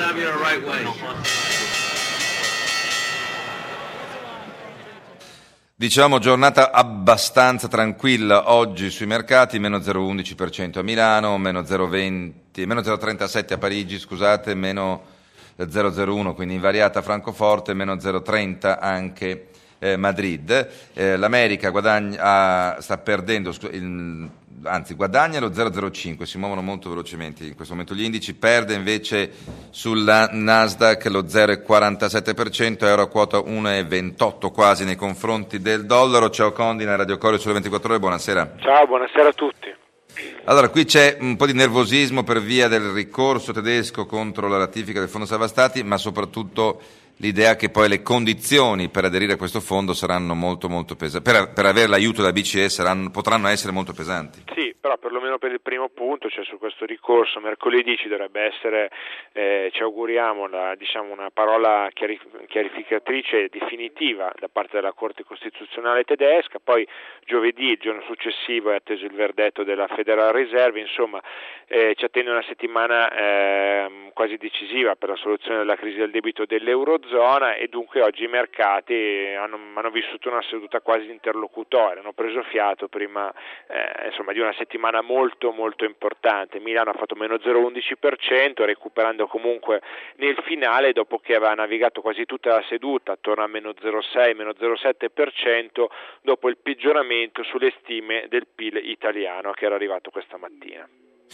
Diciamo giornata abbastanza tranquilla oggi sui mercati, meno zero virgola undici per cento a Milano, meno zero virgola venti, meno zero virgola trentasette a Parigi, scusate, meno zero virgola zero uno, quindi invariata a Francoforte, meno zero virgola trenta anche eh, Madrid. Eh, L'America guadagna, ah, sta perdendo, il, anzi guadagna lo zero virgola zero cinque, si muovono molto velocemente in questo momento gli indici, perde invece sulla Nasdaq lo zero virgola quarantasette per cento, euro a quota uno virgola ventotto quasi nei confronti del dollaro. Ciao Condina, Radio Corio sulle ventiquattro ore, buonasera. Ciao, buonasera a tutti. Allora, qui c'è un po' di nervosismo per via del ricorso tedesco contro la ratifica del Fondo Salva Stati, ma soprattutto l'idea che poi le condizioni per aderire a questo fondo saranno molto molto pesanti, per, per avere l'aiuto della B C E saranno, potranno essere molto pesanti. Sì, però perlomeno per il primo punto, cioè su questo ricorso, mercoledì ci dovrebbe essere, eh, ci auguriamo, la, diciamo una parola chiarif- chiarificatrice definitiva da parte della Corte Costituzionale tedesca, poi giovedì, il giorno successivo, è atteso il verdetto della Federal Reserve, insomma eh, ci attende una settimana eh, quasi decisiva per la soluzione della crisi del debito dell'Eurozona, e dunque oggi i mercati hanno, hanno vissuto una seduta quasi interlocutoria, hanno preso fiato prima eh, insomma di una settimana molto molto importante. Milano ha fatto meno zero virgola undici per cento, recuperando comunque nel finale dopo che aveva navigato quasi tutta la seduta attorno a meno zero virgola sei, meno zero virgola sette per cento dopo il peggioramento sulle stime del P I L italiano che era arrivato questa mattina.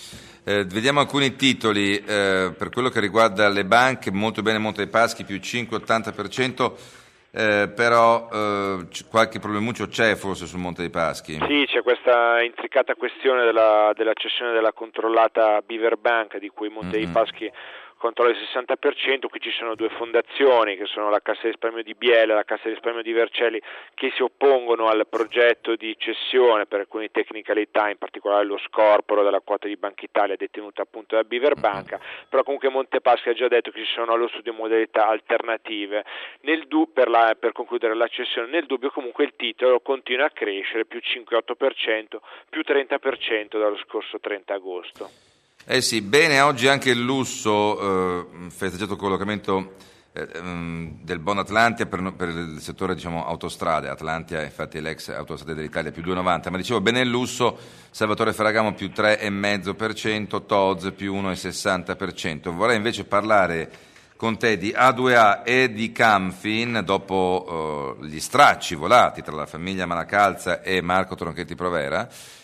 Eh, vediamo alcuni titoli eh, per quello che riguarda le banche. Molto bene Monte dei Paschi, più cinque virgola ottanta per cento, eh, però eh, qualche problemuccio c'è forse sul Monte dei Paschi. Sì, c'è questa intricata questione della, della cessione della controllata Beaver Bank, di cui Monte mm-hmm. dei Paschi controlla il sessanta per cento. Qui ci sono due fondazioni, che sono la Cassa di risparmio di Biella e la Cassa di risparmio di Vercelli, che si oppongono al progetto di cessione per alcune tecnicalità, in particolare lo scorporo della quota di Banca Italia detenuta appunto da Beaver Banca, però comunque Montepaschi ha già detto che ci sono allo studio modalità alternative. Nel du- per, la, per concludere la cessione, nel dubbio comunque il titolo continua a crescere, più cinque virgola otto per cento, più trenta per cento dallo scorso trenta agosto. Eh sì, bene, oggi anche il lusso, eh, festeggiato il collocamento eh, del Bond Atlantia per, per il settore diciamo autostrade. Atlantia infatti è l'ex Autostrade dell'Italia, più due virgola novanta, ma dicevo bene il lusso, Salvatore Ferragamo più tre virgola cinque per cento, T O Z più uno virgola sessanta per cento. Vorrei invece parlare con te di A due A e di Camfin dopo eh, gli stracci volati tra la famiglia Malacalza e Marco Tronchetti Provera.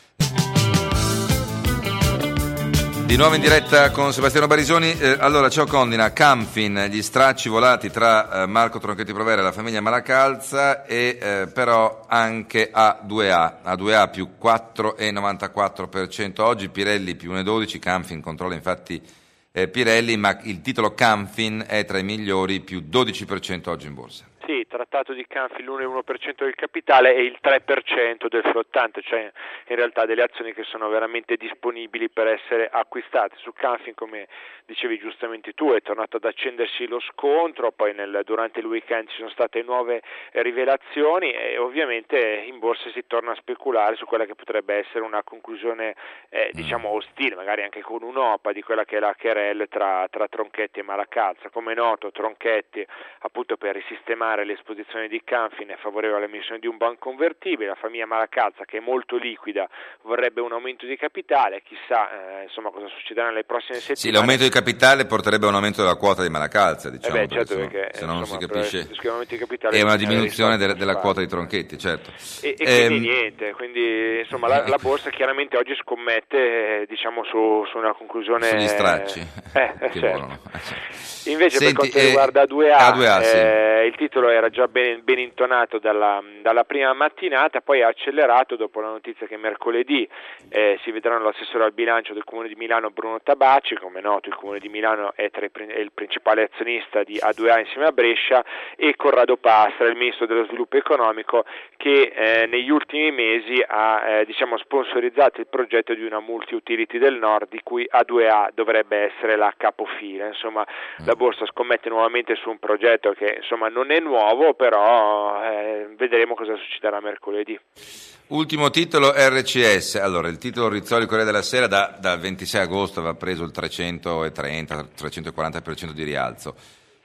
Di nuovo in diretta con Sebastiano Barisoni. Eh, allora, ciao Condina, Camfin, gli stracci volati tra eh, Marco Tronchetti Provera e la famiglia Malacalza, e eh, però anche A due A, A due A più quattro virgola novantaquattro per cento oggi, Pirelli più uno virgola dodici, Camfin controlla infatti eh, Pirelli, ma il titolo Camfin è tra i migliori, più dodici per cento oggi in borsa. Sì, trattato di Camfin l'uno virgola uno per cento del capitale e il tre per cento del flottante, cioè in realtà delle azioni che sono veramente disponibili per essere acquistate. Su Camfin, come dicevi giustamente tu, è tornato ad accendersi lo scontro, poi nel, durante il weekend ci sono state nuove rivelazioni e ovviamente in borsa si torna a speculare su quella che potrebbe essere una conclusione eh, diciamo ostile, magari anche con un'O P A di quella che è la querelle tra, tra Tronchetti e Malacalza. Come è noto, Tronchetti, appunto per risistemare l'esposizione di Camfin, è favorevole all'emissione di un bond convertibile. La famiglia Malacalza, che è molto liquida, vorrebbe un aumento di capitale. Chissà eh, insomma cosa succederà nelle prossime settimane. Sì, l'aumento di capitale porterebbe a un aumento della quota di Malacalza, diciamo, eh beh, certo, perché, perché se no non si capisce, di capitale è una diminuzione della, della quota di Tronchetti, certo. E, e ehm, quindi niente, quindi insomma la, la borsa chiaramente oggi scommette eh, diciamo su, su una conclusione sugli stracci eh, eh, che certo. volano. Invece Senti, per quanto eh, riguarda A due A, A due A sì. eh, il titolo era già ben, ben intonato dalla, dalla prima mattinata, poi ha accelerato dopo la notizia che mercoledì eh, si vedranno l'assessore al bilancio del Comune di Milano Bruno Tabacci. Come è noto, il Comune di Milano è, tra i, è il principale azionista di A due A insieme a Brescia, e Corrado Pastra, il ministro dello sviluppo economico, che eh, negli ultimi mesi ha eh, diciamo sponsorizzato il progetto di una multi-utility del Nord di cui A due A dovrebbe essere la capofila. Insomma, la borsa scommette nuovamente su un progetto che insomma non è nuovo, però eh, vedremo cosa succederà mercoledì. Ultimo titolo R C S. Allora, il titolo Rizzoli Corriere della Sera da, dal ventisei agosto aveva preso il trecentotrenta trecentoquaranta per cento di rialzo.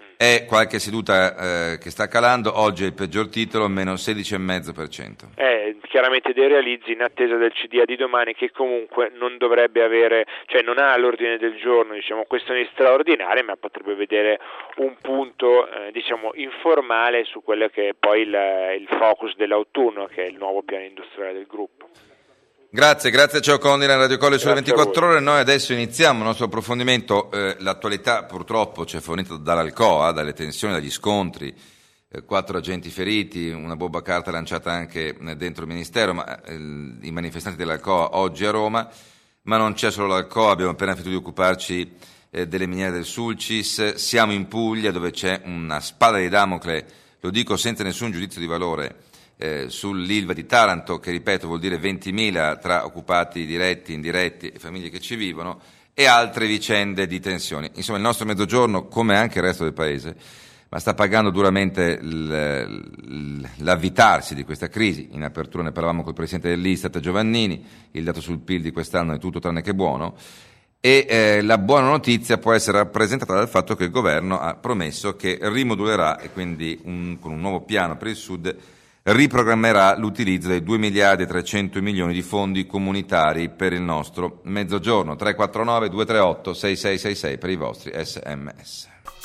È qualche seduta eh, che sta calando, oggi è il peggior titolo, meno sedici virgola cinque per cento. Eh, chiaramente dei realizzi in attesa del C D A di domani, che comunque non dovrebbe avere, cioè non ha all'ordine del giorno diciamo questioni straordinarie, ma potrebbe vedere un punto eh, diciamo informale su quello che è poi il, il focus dell'autunno, che è il nuovo piano industriale del gruppo. Grazie, grazie a Ciao Condina, Radio Colle sulle Grazie ventiquattro ore. Noi adesso iniziamo il nostro approfondimento. Eh, l'attualità purtroppo ci è fornita dall'Alcoa, dalle tensioni, dagli scontri, eh, quattro agenti feriti, una bomba a carta lanciata anche dentro il Ministero, ma eh, i manifestanti dell'Alcoa oggi a Roma. Ma non c'è solo l'Alcoa, abbiamo appena finito di occuparci eh, delle miniere del Sulcis, siamo in Puglia dove c'è una spada di Damocle, lo dico senza nessun giudizio di valore, eh, sull'Ilva di Taranto, che ripeto vuol dire ventimila tra occupati diretti, indiretti e famiglie che ci vivono, e altre vicende di tensioni. Insomma, il nostro Mezzogiorno, come anche il resto del Paese, ma sta pagando duramente l'avvitarsi di questa crisi. In apertura ne parlavamo col presidente dell'Istat Giovannini, il dato sul P I L di quest'anno è tutto tranne che buono, e eh, la buona notizia può essere rappresentata dal fatto che il governo ha promesso che rimodulerà, e quindi un, con un nuovo piano per il Sud riprogrammerà l'utilizzo dei due miliardi e trecento milioni di fondi comunitari per il nostro Mezzogiorno. tre quattro nove due tre otto sei sei sei sei per i vostri sms.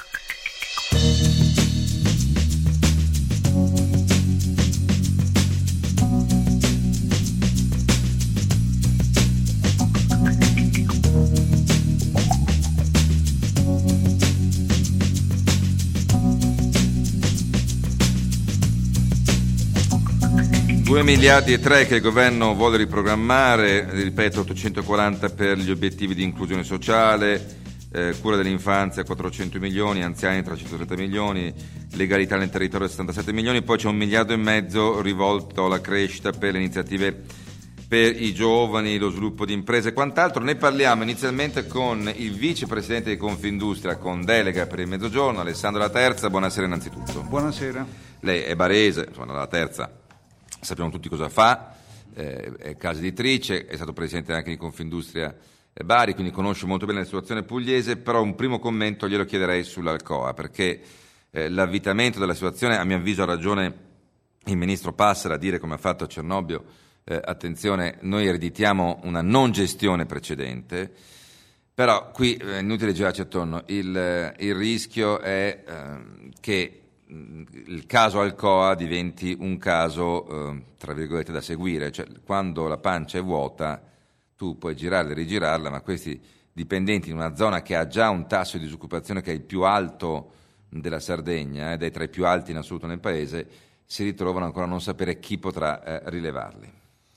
due miliardi e tre che il governo vuole riprogrammare, ripeto, ottocentoquaranta per gli obiettivi di inclusione sociale, eh, cura dell'infanzia quattrocento milioni, anziani trecentotrenta milioni, legalità nel territorio settantasette milioni, poi c'è un miliardo e mezzo rivolto alla crescita per le iniziative per i giovani, lo sviluppo di imprese e quant'altro. Ne parliamo inizialmente con il vicepresidente di Confindustria con delega per il Mezzogiorno, Alessandro La Terza. Buonasera innanzitutto. Buonasera. Lei è barese, insomma La Terza sappiamo tutti cosa fa, eh, è casa editrice, è stato presidente anche di Confindustria Bari, quindi conosce molto bene la situazione pugliese, però un primo commento glielo chiederei sull'Alcoa, perché eh, l'avvitamento della situazione, a mio avviso ha ragione il ministro Passera a dire, come ha fatto a Cernobbio, eh, attenzione, noi ereditiamo una non gestione precedente, però qui è inutile girarci attorno, il, il rischio è eh, che il caso Alcoa diventi un caso eh, tra virgolette da seguire, cioè quando la pancia è vuota tu puoi girarla e rigirarla, ma questi dipendenti in una zona che ha già un tasso di disoccupazione che è il più alto della Sardegna ed è tra i più alti in assoluto nel paese, si ritrovano ancora a non sapere chi potrà eh, rilevarli.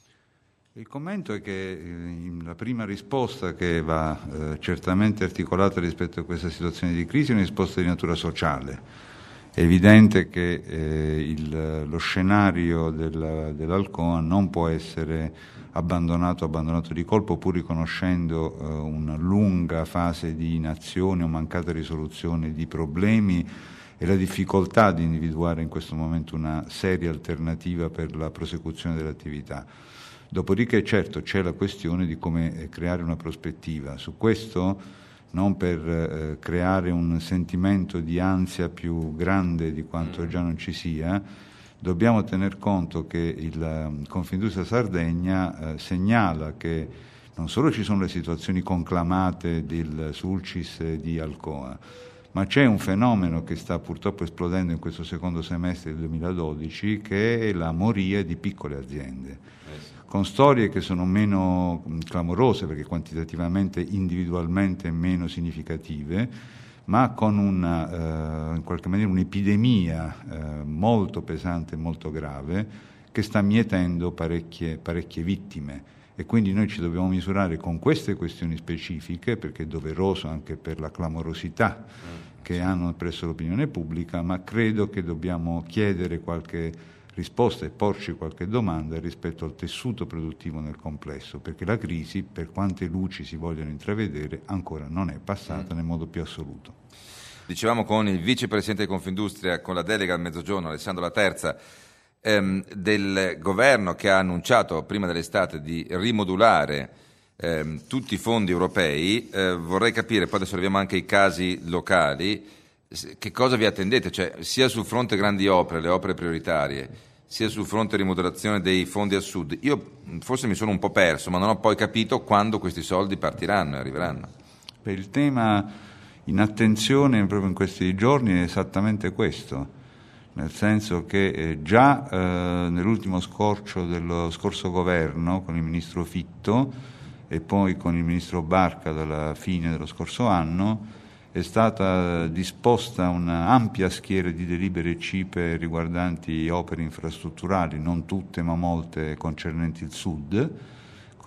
Il commento è che eh, la prima risposta che va eh, certamente articolata rispetto a questa situazione di crisi è una risposta di natura sociale. È evidente che eh, il, lo scenario del, dell'Alcoa non può essere abbandonato, abbandonato di colpo, pur riconoscendo eh, una lunga fase di inazione o mancata risoluzione di problemi e la difficoltà di individuare in questo momento una seria alternativa per la prosecuzione dell'attività. Dopodiché, certo, c'è la questione di come creare una prospettiva. Su questo, non per eh, creare un sentimento di ansia più grande di quanto già non ci sia, dobbiamo tener conto che il um, Confindustria Sardegna eh, segnala che non solo ci sono le situazioni conclamate del Sulcis e di Alcoa, ma c'è un fenomeno che sta purtroppo esplodendo in questo secondo semestre del duemiladodici, che è la moria di piccole aziende, con storie che sono meno clamorose perché quantitativamente, individualmente meno significative, ma con una, eh, in qualche maniera un'epidemia eh, molto pesante e molto grave che sta mietendo parecchie, parecchie vittime. E quindi noi ci dobbiamo misurare con queste questioni specifiche, perché è doveroso anche per la clamorosità che hanno presso l'opinione pubblica, ma credo che dobbiamo chiedere qualche risposta e porci qualche domanda rispetto al tessuto produttivo nel complesso, perché la crisi, per quante luci si vogliono intravedere, ancora non è passata mm. nel modo più assoluto. Dicevamo con il vicepresidente di Confindustria con la delega al Mezzogiorno, Alessandro La Terza, ehm, del governo che ha annunciato prima dell'estate di rimodulare ehm, tutti i fondi europei. Eh, vorrei capire, poi adesso arriviamo anche ai casi locali, che cosa vi attendete, cioè sia sul fronte grandi opere, le opere prioritarie, sia sul fronte rimodulazione dei fondi al sud. Io forse mi sono un po' perso, ma non ho poi capito quando questi soldi partiranno e arriveranno. Beh, il tema in attenzione proprio in questi giorni è esattamente questo, nel senso che eh, già eh, nell'ultimo scorcio dello scorso governo con il ministro Fitto e poi con il ministro Barca dalla fine dello scorso anno è stata disposta un'ampia schiera di delibere C I P E riguardanti opere infrastrutturali, non tutte ma molte concernenti il Sud,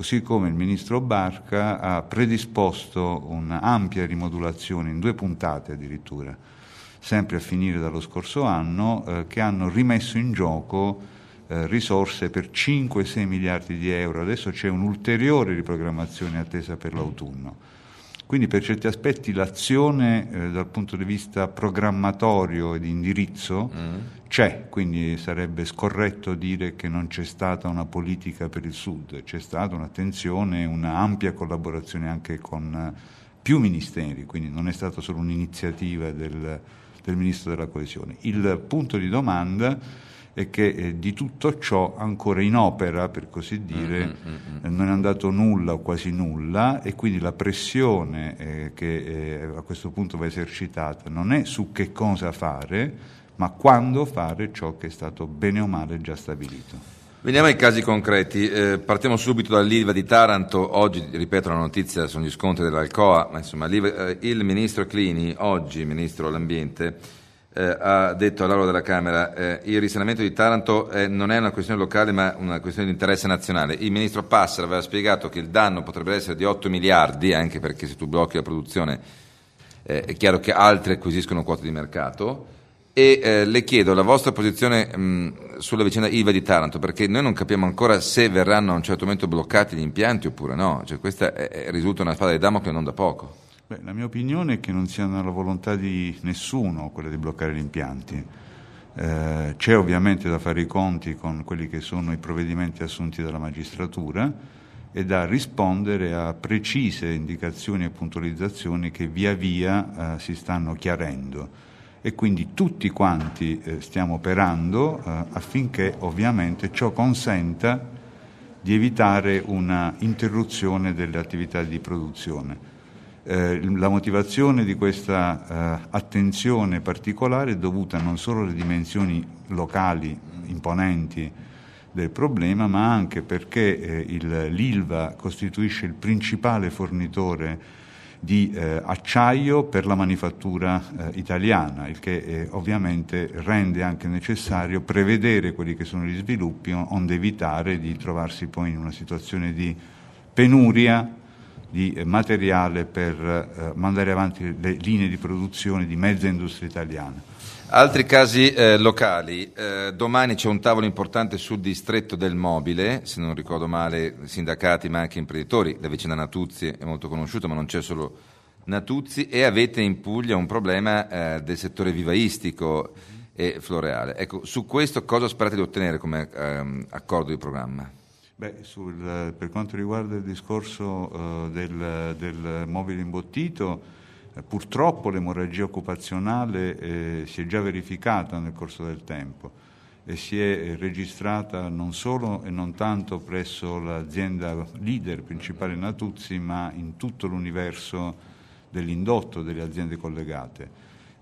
così come il ministro Barca ha predisposto un'ampia rimodulazione in due puntate addirittura, sempre a finire dallo scorso anno, eh, che hanno rimesso in gioco eh, risorse per cinque sei miliardi di euro. Adesso c'è un'ulteriore riprogrammazione attesa per l'autunno. Quindi per certi aspetti l'azione eh, dal punto di vista programmatorio e di indirizzo mm. c'è, quindi sarebbe scorretto dire che non c'è stata una politica per il Sud, c'è stata un'attenzione, una ampia collaborazione anche con eh, più ministeri, quindi non è stata solo un'iniziativa del, del Ministro della Coesione. Il punto di domanda è che eh, di tutto ciò ancora in opera, per così dire, mm-hmm. eh, non è andato nulla o quasi nulla, e quindi la pressione eh, che eh, a questo punto va esercitata non è su che cosa fare, ma quando fare ciò che è stato bene o male già stabilito. Veniamo ai casi concreti, eh, partiamo subito dall'Ilva di Taranto. Oggi, ripeto, la notizia sono gli scontri dell'Alcoa, ma insomma eh, il ministro Clini, oggi ministro dell'Ambiente, Eh, ha detto all'Aula della Camera eh, il risanamento di Taranto eh, non è una questione locale ma una questione di interesse nazionale. Il ministro Passera aveva spiegato che il danno potrebbe essere di otto miliardi, anche perché se tu blocchi la produzione eh, è chiaro che altri acquisiscono quote di mercato, e eh, le chiedo la vostra posizione mh, sulla vicenda Ilva di Taranto, perché noi non capiamo ancora se verranno a un certo momento bloccati gli impianti oppure no, cioè questa è, è, risulta una spada di Damocle non da poco. Beh, la mia opinione è che non sia nella volontà di nessuno quella di bloccare gli impianti. Eh, c'è ovviamente da fare i conti con quelli che sono i provvedimenti assunti dalla magistratura e da rispondere a precise indicazioni e puntualizzazioni che via via eh, si stanno chiarendo, e quindi tutti quanti eh, stiamo operando eh, affinché ovviamente ciò consenta di evitare una interruzione delle attività di produzione. Eh, la motivazione di questa eh, attenzione particolare è dovuta non solo alle dimensioni locali imponenti del problema, ma anche perché eh, il, l'Ilva costituisce il principale fornitore di eh, acciaio per la manifattura eh, italiana, il che eh, ovviamente rende anche necessario prevedere quelli che sono gli sviluppi, onde evitare di trovarsi poi in una situazione di penuria di materiale per eh, mandare avanti le linee di produzione di mezza industria italiana. Altri casi eh, locali, eh, domani c'è un tavolo importante sul distretto del mobile, se non ricordo male sindacati ma anche imprenditori, la vicenda Natuzzi è molto conosciuta ma non c'è solo Natuzzi, e avete in Puglia un problema eh, del settore vivaistico e floreale. Ecco, su questo cosa sperate di ottenere come ehm, accordo di programma? Beh, sul, per quanto riguarda il discorso uh, del, del mobile imbottito, eh, purtroppo l'emorragia occupazionale eh, si è già verificata nel corso del tempo e si è registrata non solo e non tanto presso l'azienda leader principale Natuzzi, ma in tutto l'universo dell'indotto delle aziende collegate.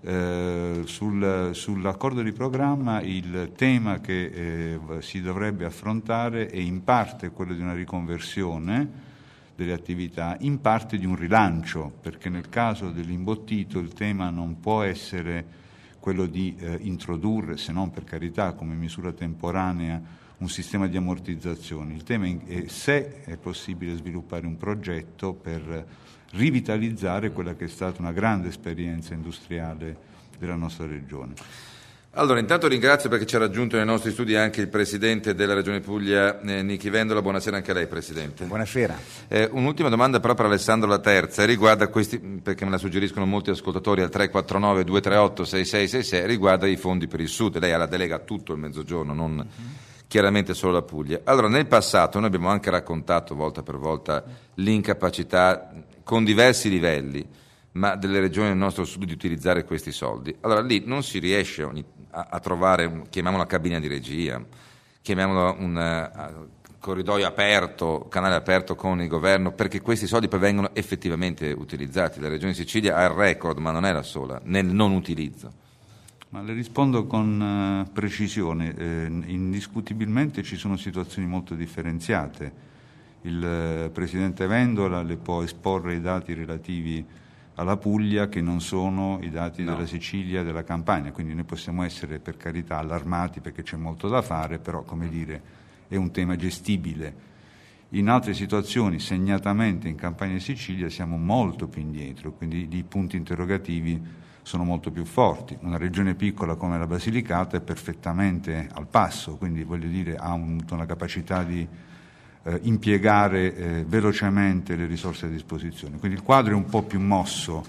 Eh, sul, sull'accordo di programma il tema che eh, si dovrebbe affrontare è in parte quello di una riconversione delle attività, in parte di un rilancio, perché nel caso dell'imbottito il tema non può essere quello di eh, introdurre, se non per carità come misura temporanea, un sistema di ammortizzazioni. Il tema è se è possibile sviluppare un progetto per rivitalizzare quella che è stata una grande esperienza industriale della nostra regione. Allora, intanto ringrazio perché ci ha raggiunto nei nostri studi anche il Presidente della Regione Puglia, eh, Nichi Vendola. Buonasera anche a lei, Presidente. Buonasera. Eh, un'ultima domanda però per Alessandro La Terza, riguarda questi, perché me la suggeriscono molti ascoltatori al tre quattro nove due tre otto sei sei sei sei, riguarda i fondi per il Sud. Lei ha la delega a tutto il Mezzogiorno, non mm-hmm. chiaramente solo la Puglia. Allora, nel passato noi abbiamo anche raccontato volta per volta l'incapacità con diversi livelli, ma delle regioni del nostro Sud di utilizzare questi soldi. Allora lì non si riesce ogni, a, a trovare, chiamiamola cabina di regia, chiamiamolo un uh, corridoio aperto, canale aperto con il governo, perché questi soldi poi vengono effettivamente utilizzati. La regione Sicilia ha il record, ma non è la sola, nel non utilizzo. Ma le rispondo con uh, precisione. Eh, indiscutibilmente ci sono situazioni molto differenziate. Il uh, Presidente Vendola le può esporre i dati relativi alla Puglia che non sono i dati no. della Sicilia e della Campania, quindi noi possiamo essere per carità allarmati perché c'è molto da fare, però come dire è un tema gestibile. In altre situazioni, segnatamente in Campania e Sicilia, siamo molto più indietro, quindi i punti interrogativi sono molto più forti. Una regione piccola come la Basilicata è perfettamente al passo, quindi voglio dire ha un, una capacità di eh, impiegare eh, velocemente le risorse a disposizione. Quindi il quadro è un po' più mosso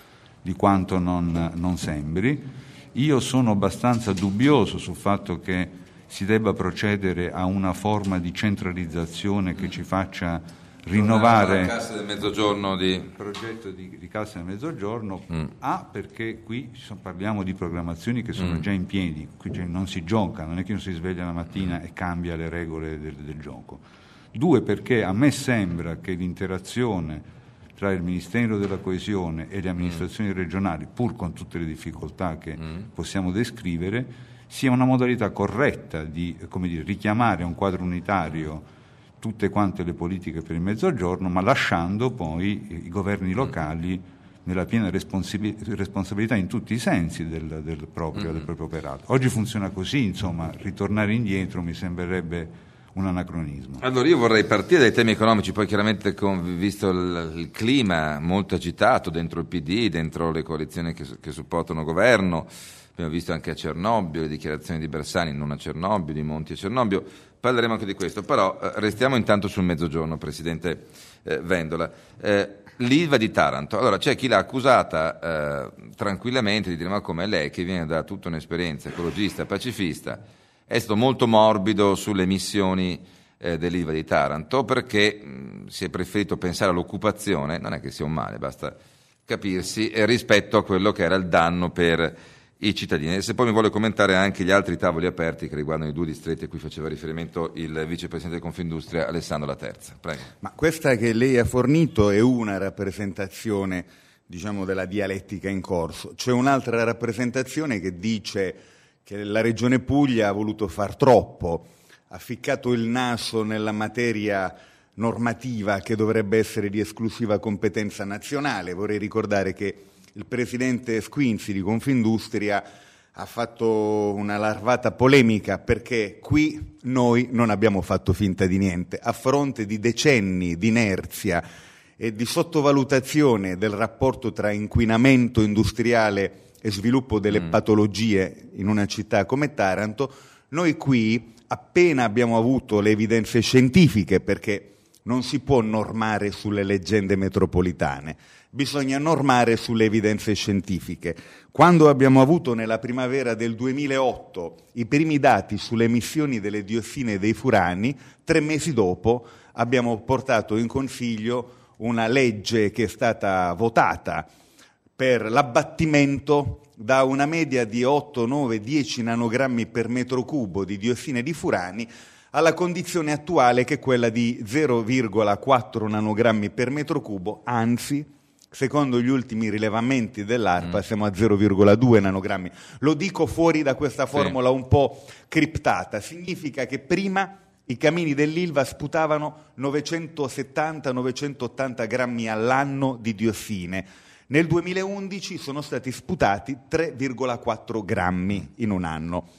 di quanto non, non sembri. Io sono abbastanza dubbioso sul fatto che si debba procedere a una forma di centralizzazione che ci faccia rinnovare la Cassa del Mezzogiorno di... il progetto di, di Cassa del Mezzogiorno. mm. A, perché qui parliamo di programmazioni che sono mm. già in piedi, qui non si gioca, non è che uno si sveglia la mattina e cambia le regole del, del gioco. Due, perché a me sembra che l'interazione tra il Ministero della Coesione e le amministrazioni mm. regionali, pur con tutte le difficoltà che mm. possiamo descrivere, sia una modalità corretta di, come dire, richiamare a un quadro unitario tutte quante le politiche per il Mezzogiorno, ma lasciando poi i governi locali nella piena responsabilità in tutti i sensi del, del, proprio, del proprio operato. Oggi funziona così, insomma, ritornare indietro mi sembrerebbe un anacronismo. Allora io vorrei partire dai temi economici, poi chiaramente con, visto il, il clima molto agitato dentro il P D, dentro le coalizioni che, che supportano il governo. Abbiamo visto anche a Cernobbio le dichiarazioni di Bersani, non a Cernobbio, di Monti a Cernobbio, parleremo anche di questo, però eh, restiamo intanto sul Mezzogiorno, Presidente eh, Vendola. Eh, L'Ilva di Taranto, allora c'è chi l'ha accusata eh, tranquillamente di dire ma come lei che viene da tutta un'esperienza ecologista, pacifista, è stato molto morbido sulle emissioni eh, dell'Ilva di Taranto perché mh, si è preferito pensare all'occupazione, non è che sia un male, basta capirsi, eh, rispetto a quello che era il danno per i cittadini. E se poi mi vuole commentare anche gli altri tavoli aperti che riguardano i due distretti a cui faceva riferimento il vicepresidente di Confindustria Alessandro Laterza. Prego. Ma questa che lei ha fornito è una rappresentazione, diciamo, della dialettica in corso. C'è un'altra rappresentazione che dice che la Regione Puglia ha voluto far troppo, ha ficcato il naso nella materia normativa che dovrebbe essere di esclusiva competenza nazionale. Vorrei ricordare che il presidente Squinzi di Confindustria ha fatto una larvata polemica perché qui noi non abbiamo fatto finta di niente. A fronte di decenni di inerzia e di sottovalutazione del rapporto tra inquinamento industriale e sviluppo delle mm. patologie in una città come Taranto, noi qui appena abbiamo avuto le evidenze scientifiche, perché non si può normare sulle leggende metropolitane, bisogna normare sulle evidenze scientifiche. Quando abbiamo avuto nella primavera del duemilaotto i primi dati sulle emissioni delle diossine e dei furani, tre mesi dopo abbiamo portato in Consiglio una legge che è stata votata per l'abbattimento da una media di otto, nove, dieci nanogrammi per metro cubo di diossine di furani alla condizione attuale che è quella di zero virgola quattro nanogrammi per metro cubo, anzi, secondo gli ultimi rilevamenti dell'ARPA, mm. siamo a zero virgola due nanogrammi. Lo dico fuori da questa formula sì. un po' criptata. Significa che prima i camini dell'Ilva sputavano novecentosettanta novecentottanta grammi all'anno di diossine. Nel duemilaundici sono stati sputati tre virgola quattro grammi in un anno.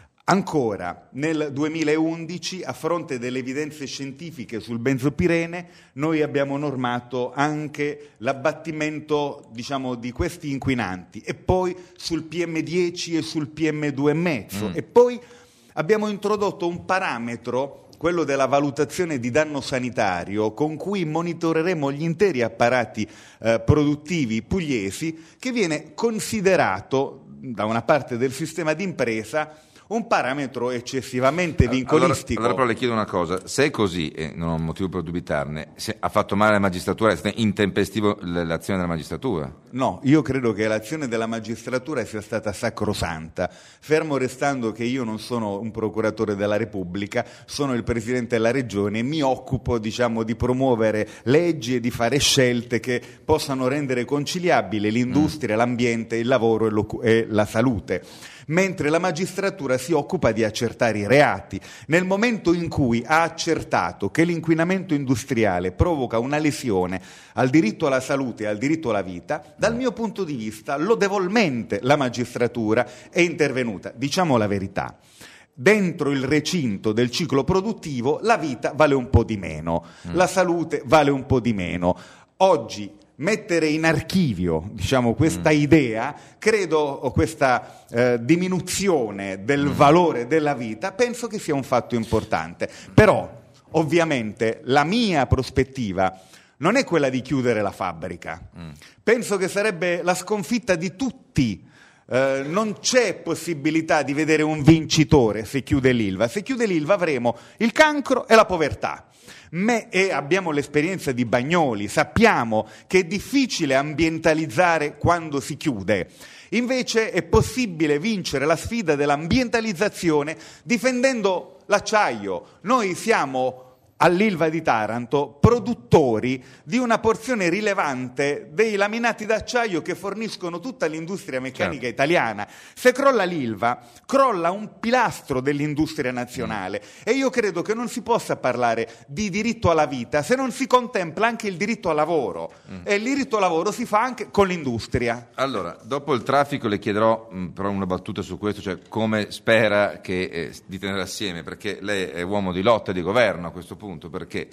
Ancora, nel duemilaundici, a fronte delle evidenze scientifiche sul benzopirene, noi abbiamo normato anche l'abbattimento, diciamo, di questi inquinanti, e poi sul P M dieci e sul P M due virgola cinque. Mm. E poi abbiamo introdotto un parametro, quello della valutazione di danno sanitario, con cui monitoreremo gli interi apparati eh, produttivi pugliesi, che viene considerato da una parte del sistema d'impresa un parametro eccessivamente vincolistico. Allora, allora però le chiedo una cosa, se è così, e non ho motivo per dubitarne, se ha fatto male la magistratura, è stata intempestiva l'azione della magistratura? No, io credo che l'azione della magistratura sia stata sacrosanta, fermo restando che io non sono un procuratore della Repubblica, sono il Presidente della Regione e mi occupo, diciamo, di promuovere leggi e di fare scelte che possano rendere conciliabile l'industria, mm. l'ambiente, il lavoro e, e la salute. Mentre la magistratura si occupa di accertare i reati. Nel momento in cui ha accertato che l'inquinamento industriale provoca una lesione al diritto alla salute e al diritto alla vita, dal mio punto di vista, lodevolmente la magistratura è intervenuta. Diciamo la verità. dentro il recinto del ciclo produttivo la vita vale un po' di meno, mm. la salute vale un po' di meno. Oggi mettere in archivio, diciamo, questa mm. idea, credo, o questa eh, diminuzione del mm. valore della vita, penso che sia un fatto importante. Però, ovviamente, la mia prospettiva non è quella di chiudere la fabbrica. Mm. Penso che sarebbe la sconfitta di tutti. Uh, non c'è possibilità di vedere un vincitore se chiude l'Ilva. Se chiude l'Ilva avremo il cancro e la povertà. Me, e abbiamo l'esperienza di Bagnoli, sappiamo che è difficile ambientalizzare quando si chiude. Invece è possibile vincere la sfida dell'ambientalizzazione difendendo l'acciaio. Noi siamo all'Ilva di Taranto produttori di una porzione rilevante dei laminati d'acciaio che forniscono tutta l'industria meccanica certo. italiana. Se crolla l'Ilva, crolla un pilastro dell'industria nazionale mm. e io credo che non si possa parlare di diritto alla vita se non si contempla anche il diritto al lavoro mm. e il diritto al lavoro si fa anche con l'industria. Allora, dopo il traffico le chiederò mh, però una battuta su questo, cioè come spera che, eh, di tenere assieme, perché lei è uomo di lotta e di governo a questo punto. Perché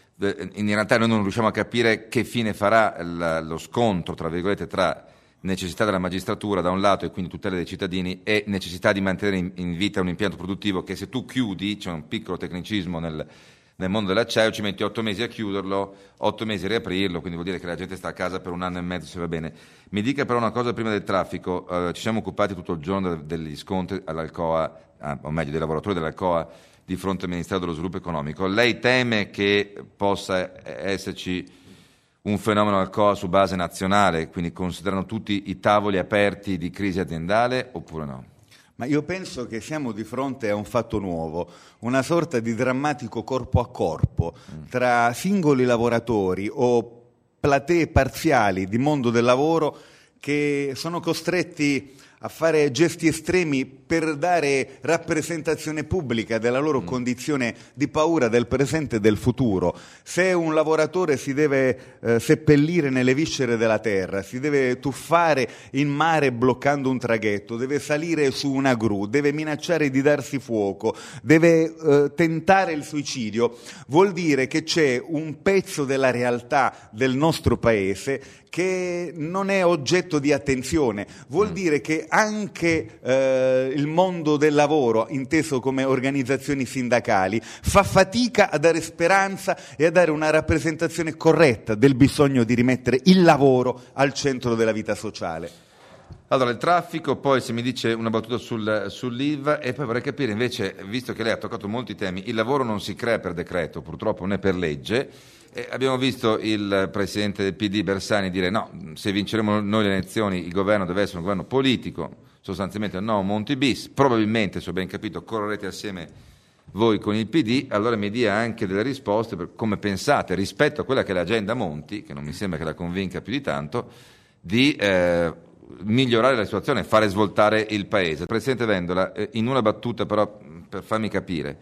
in realtà noi non riusciamo a capire che fine farà la, lo scontro tra virgolette tra necessità della magistratura da un lato e quindi tutela dei cittadini e necessità di mantenere in, in vita un impianto produttivo che se tu chiudi, c'è un piccolo tecnicismo nel, nel mondo dell'acciaio, ci metti otto mesi a chiuderlo, otto mesi a riaprirlo, quindi vuol dire che la gente sta a casa per un anno e mezzo se va bene. Mi dica però una cosa prima del traffico, uh, ci siamo occupati tutto il giorno degli scontri all'Alcoa, ah, o meglio dei lavoratori dell'Alcoa di fronte al Ministero dello Sviluppo Economico. Lei teme che possa esserci un fenomeno Alcoa su base nazionale, quindi considerano tutti i tavoli aperti di crisi aziendale oppure no? Ma io penso che siamo di fronte a un fatto nuovo, una sorta di drammatico corpo a corpo mm. tra singoli lavoratori o platee parziali di mondo del lavoro che sono costretti a fare gesti estremi per dare rappresentazione pubblica della loro mm. condizione di paura del presente e del futuro. Se un lavoratore si deve eh, seppellire nelle viscere della terra, si deve tuffare in mare bloccando un traghetto, deve salire su una gru, deve minacciare di darsi fuoco, deve eh, tentare il suicidio, vuol dire che c'è un pezzo della realtà del nostro paese che non è oggetto di attenzione. Vuol mm. dire che anche eh, il mondo del lavoro, inteso come organizzazioni sindacali, fa fatica a dare speranza e a dare una rappresentazione corretta del bisogno di rimettere il lavoro al centro della vita sociale. Allora, il traffico, poi se mi dice una battuta sul, sull'Ilva, e poi vorrei capire invece, visto che lei ha toccato molti temi, il lavoro non si crea per decreto, purtroppo, né per legge. Eh, abbiamo visto il presidente del P D Bersani dire no, se vinceremo noi le elezioni il governo deve essere un governo politico, sostanzialmente no Monti bis, probabilmente, se ho ben capito, correrete assieme voi con il P D, allora mi dia anche delle risposte per come pensate rispetto a quella che è l'agenda Monti, che non mi sembra che la convinca più di tanto, di eh, migliorare la situazione, fare svoltare il paese. Presidente Vendola, eh, in una battuta però per farmi capire,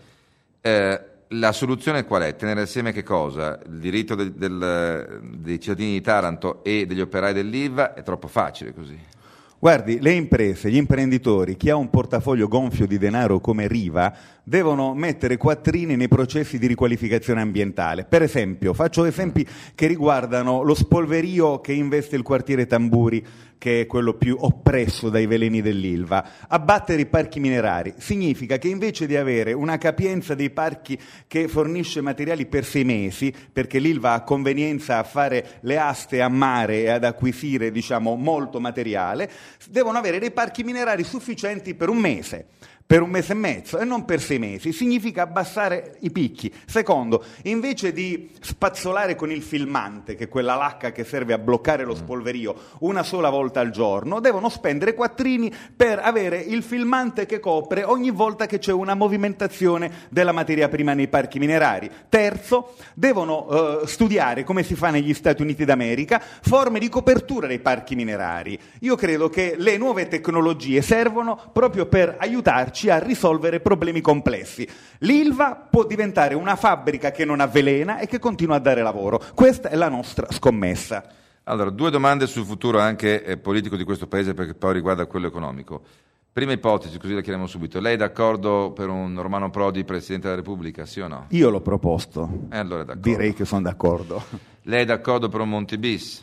eh, la soluzione qual è? Tenere assieme che cosa? Il diritto del, del, dei cittadini di Taranto e degli operai dell'Ilva? È troppo facile così. Guardi, le imprese, gli imprenditori, chi ha un portafoglio gonfio di denaro come Riva, devono mettere quattrini nei processi di riqualificazione ambientale. Per esempio, faccio esempi che riguardano lo spolverio che investe il quartiere Tamburi, che è quello più oppresso dai veleni dell'Ilva. Abbattere i parchi minerari significa che invece di avere una capienza dei parchi che fornisce materiali per sei mesi, perché l'Ilva ha convenienza a fare le aste a mare e ad acquisire, diciamo, molto materiale, devono avere dei parchi minerari sufficienti per un mese. Per un mese e mezzo e non per sei mesi, significa abbassare i picchi. Secondo, invece di spazzolare con il filmante, che è quella lacca che serve a bloccare lo spolverio una sola volta al giorno, devono spendere quattrini per avere il filmante che copre ogni volta che c'è una movimentazione della materia prima nei parchi minerari. Terzo, devono eh, studiare, come si fa negli Stati Uniti d'America, forme di copertura dei parchi minerari. Io credo che le nuove tecnologie servono proprio per aiutarci a risolvere problemi complessi. L'Ilva può diventare una fabbrica che non avvelena e che continua a dare lavoro. Questa è la nostra scommessa. Allora, due domande sul futuro anche eh, politico di questo paese, perché poi riguarda quello economico. Prima ipotesi, così la chiariamo subito. Lei è d'accordo per un Romano Prodi Presidente della Repubblica, sì o no? Io l'ho proposto. E allora è d'accordo. Direi che sono d'accordo. Lei è d'accordo per un Monti bis?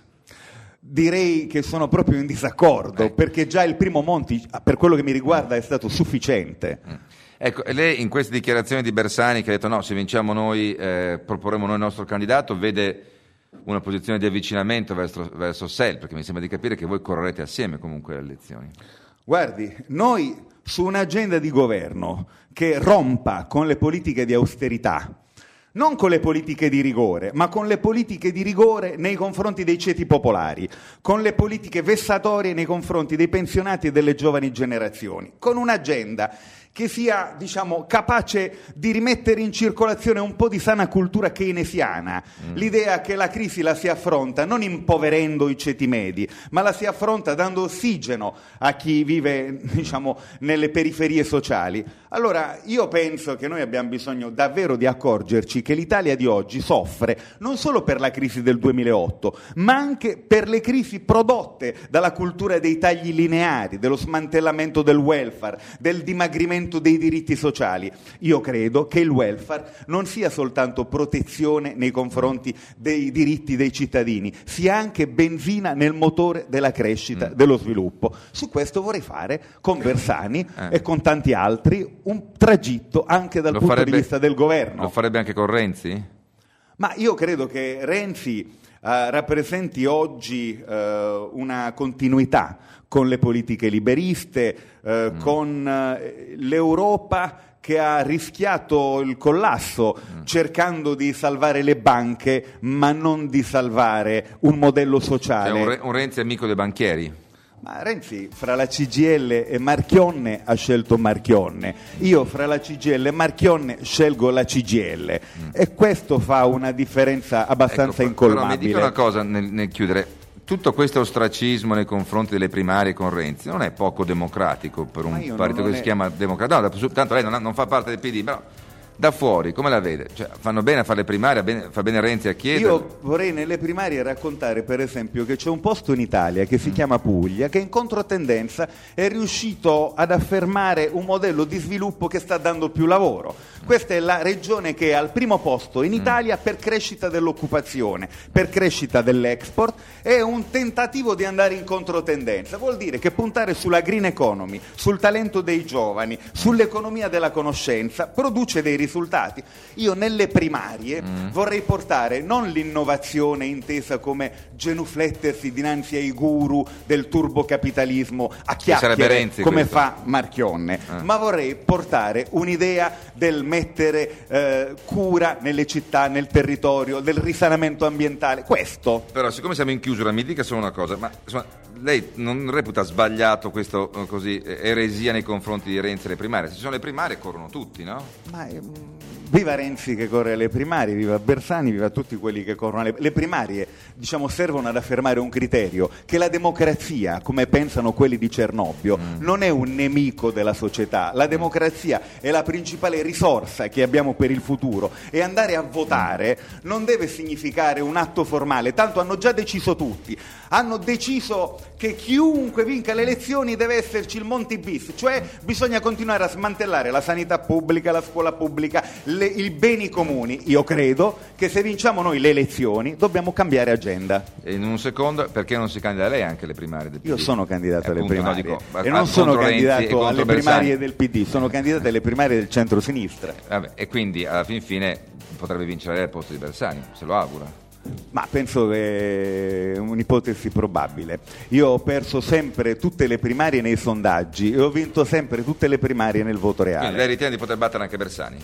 Direi che sono proprio in disaccordo, eh. perché già il primo Monti, per quello che mi riguarda, è stato sufficiente. Mm. Ecco, e lei in queste dichiarazioni di Bersani, che ha detto no, se vinciamo noi eh, proporremo noi il nostro candidato, vede una posizione di avvicinamento verso, verso S E L, perché mi sembra di capire che voi correrete assieme comunque alle elezioni. Guardi, noi su un'agenda di governo che rompa con le politiche di austerità, non con le politiche di rigore, ma con le politiche di rigore nei confronti dei ceti popolari, con le politiche vessatorie nei confronti dei pensionati e delle giovani generazioni, con un'agenda che sia, diciamo, capace di rimettere in circolazione un po' di sana cultura keynesiana, mm. l'idea che la crisi la si affronta non impoverendo i ceti medi, ma la si affronta dando ossigeno a chi vive, diciamo, nelle periferie sociali. Allora, io penso che noi abbiamo bisogno davvero di accorgerci che l'Italia di oggi soffre non solo per la crisi del duemilaotto, ma anche per le crisi prodotte dalla cultura dei tagli lineari, dello smantellamento del welfare, del dimagrimento dei diritti sociali. Io credo che il welfare non sia soltanto protezione nei confronti dei diritti dei cittadini, sia anche benzina nel motore della crescita, mm. dello sviluppo. Su questo vorrei fare con Bersani eh. e con tanti altri un tragitto anche dal lo punto farebbe, di vista del governo. Lo farebbe anche con Renzi? Ma io credo che Renzi Uh, rappresenti oggi uh, una continuità con le politiche liberiste, uh, mm. con uh, l'Europa che ha rischiato il collasso mm. cercando di salvare le banche, ma non di salvare un modello sociale. Cioè un, Re- un Renzi amico dei banchieri? Ma Renzi fra la C G I L e Marchionne ha scelto Marchionne, io fra la C G I L e Marchionne scelgo la C G I L mm. e questo fa una differenza abbastanza ecco, incolmabile. Però mi dica una cosa nel, nel chiudere, tutto questo ostracismo nei confronti delle primarie con Renzi non è poco democratico per un partito che è... si chiama democratico, no, tanto lei non, ha, non fa parte del P D, però da fuori come la vede? Cioè, fanno bene a fare le primarie, bene, fa bene Renzi a chiedere? Io vorrei nelle primarie raccontare per esempio che c'è un posto in Italia che si mm. chiama Puglia, che in controtendenza è riuscito ad affermare un modello di sviluppo che sta dando più lavoro. Questa è la regione che è al primo posto in Italia mm. per crescita dell'occupazione, per crescita dell'export, è un tentativo di andare in controtendenza. Vuol dire che puntare sulla green economy, sul talento dei giovani, sull'economia della conoscenza produce dei risultati. Io nelle primarie mm. vorrei portare non l'innovazione intesa come genuflettersi dinanzi ai guru del turbocapitalismo a chiacchiere Renzi, come questo. fa Marchionne, ah. ma vorrei portare un'idea del mettere eh, cura nelle città, nel territorio, del risanamento ambientale. Questo. Però siccome siamo in chiusura mi dica solo una cosa, ma insomma, lei non reputa sbagliato questo così eresia nei confronti di Renzi alle primarie? Se ci sono le primarie corrono tutti, no? Ma eh, viva Renzi che corre alle primarie, viva Bersani, viva tutti quelli che corrono alle le primarie, diciamo, servono ad affermare un criterio, che la democrazia, come pensano quelli di Cernobbio, mm. non è un nemico della società. La democrazia è la principale risorsa che abbiamo per il futuro e andare a votare mm. non deve significare un atto formale, tanto hanno già deciso tutti. Hanno deciso che chiunque vinca le elezioni deve esserci il Monti bis, cioè bisogna continuare a smantellare la sanità pubblica, la scuola pubblica, le, i beni comuni. Io credo che se vinciamo noi le elezioni dobbiamo cambiare agenda. E in un secondo, perché non si candida lei anche alle primarie del P D? Io sono candidato eh, alle appunto, primarie no, dico, e non sono candidato alle Bersani. primarie del P D, sono candidato alle primarie del centro-sinistra. Vabbè, e quindi alla fin fine potrebbe vincere lei al posto di Bersani, se lo augura. Ma penso che è un'ipotesi probabile. Io ho perso sempre tutte le primarie nei sondaggi e ho vinto sempre tutte le primarie nel voto reale. Quindi lei ritiene di poter battere anche Bersani?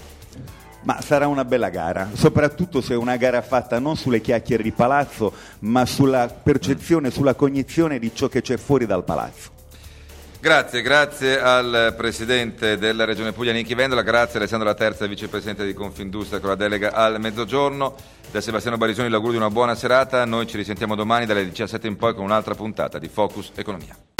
Ma sarà una bella gara, soprattutto se è una gara fatta non sulle chiacchiere di palazzo, ma sulla percezione, sulla cognizione di ciò che c'è fuori dal palazzo. Grazie, grazie al Presidente della Regione Puglia Nichi Vendola, grazie a Alessandro La Terza, Vicepresidente di Confindustria con la delega al Mezzogiorno. Da Sebastiano Barisoni l'augurio di una buona serata, noi ci risentiamo domani dalle diciassette in poi con un'altra puntata di Focus Economia.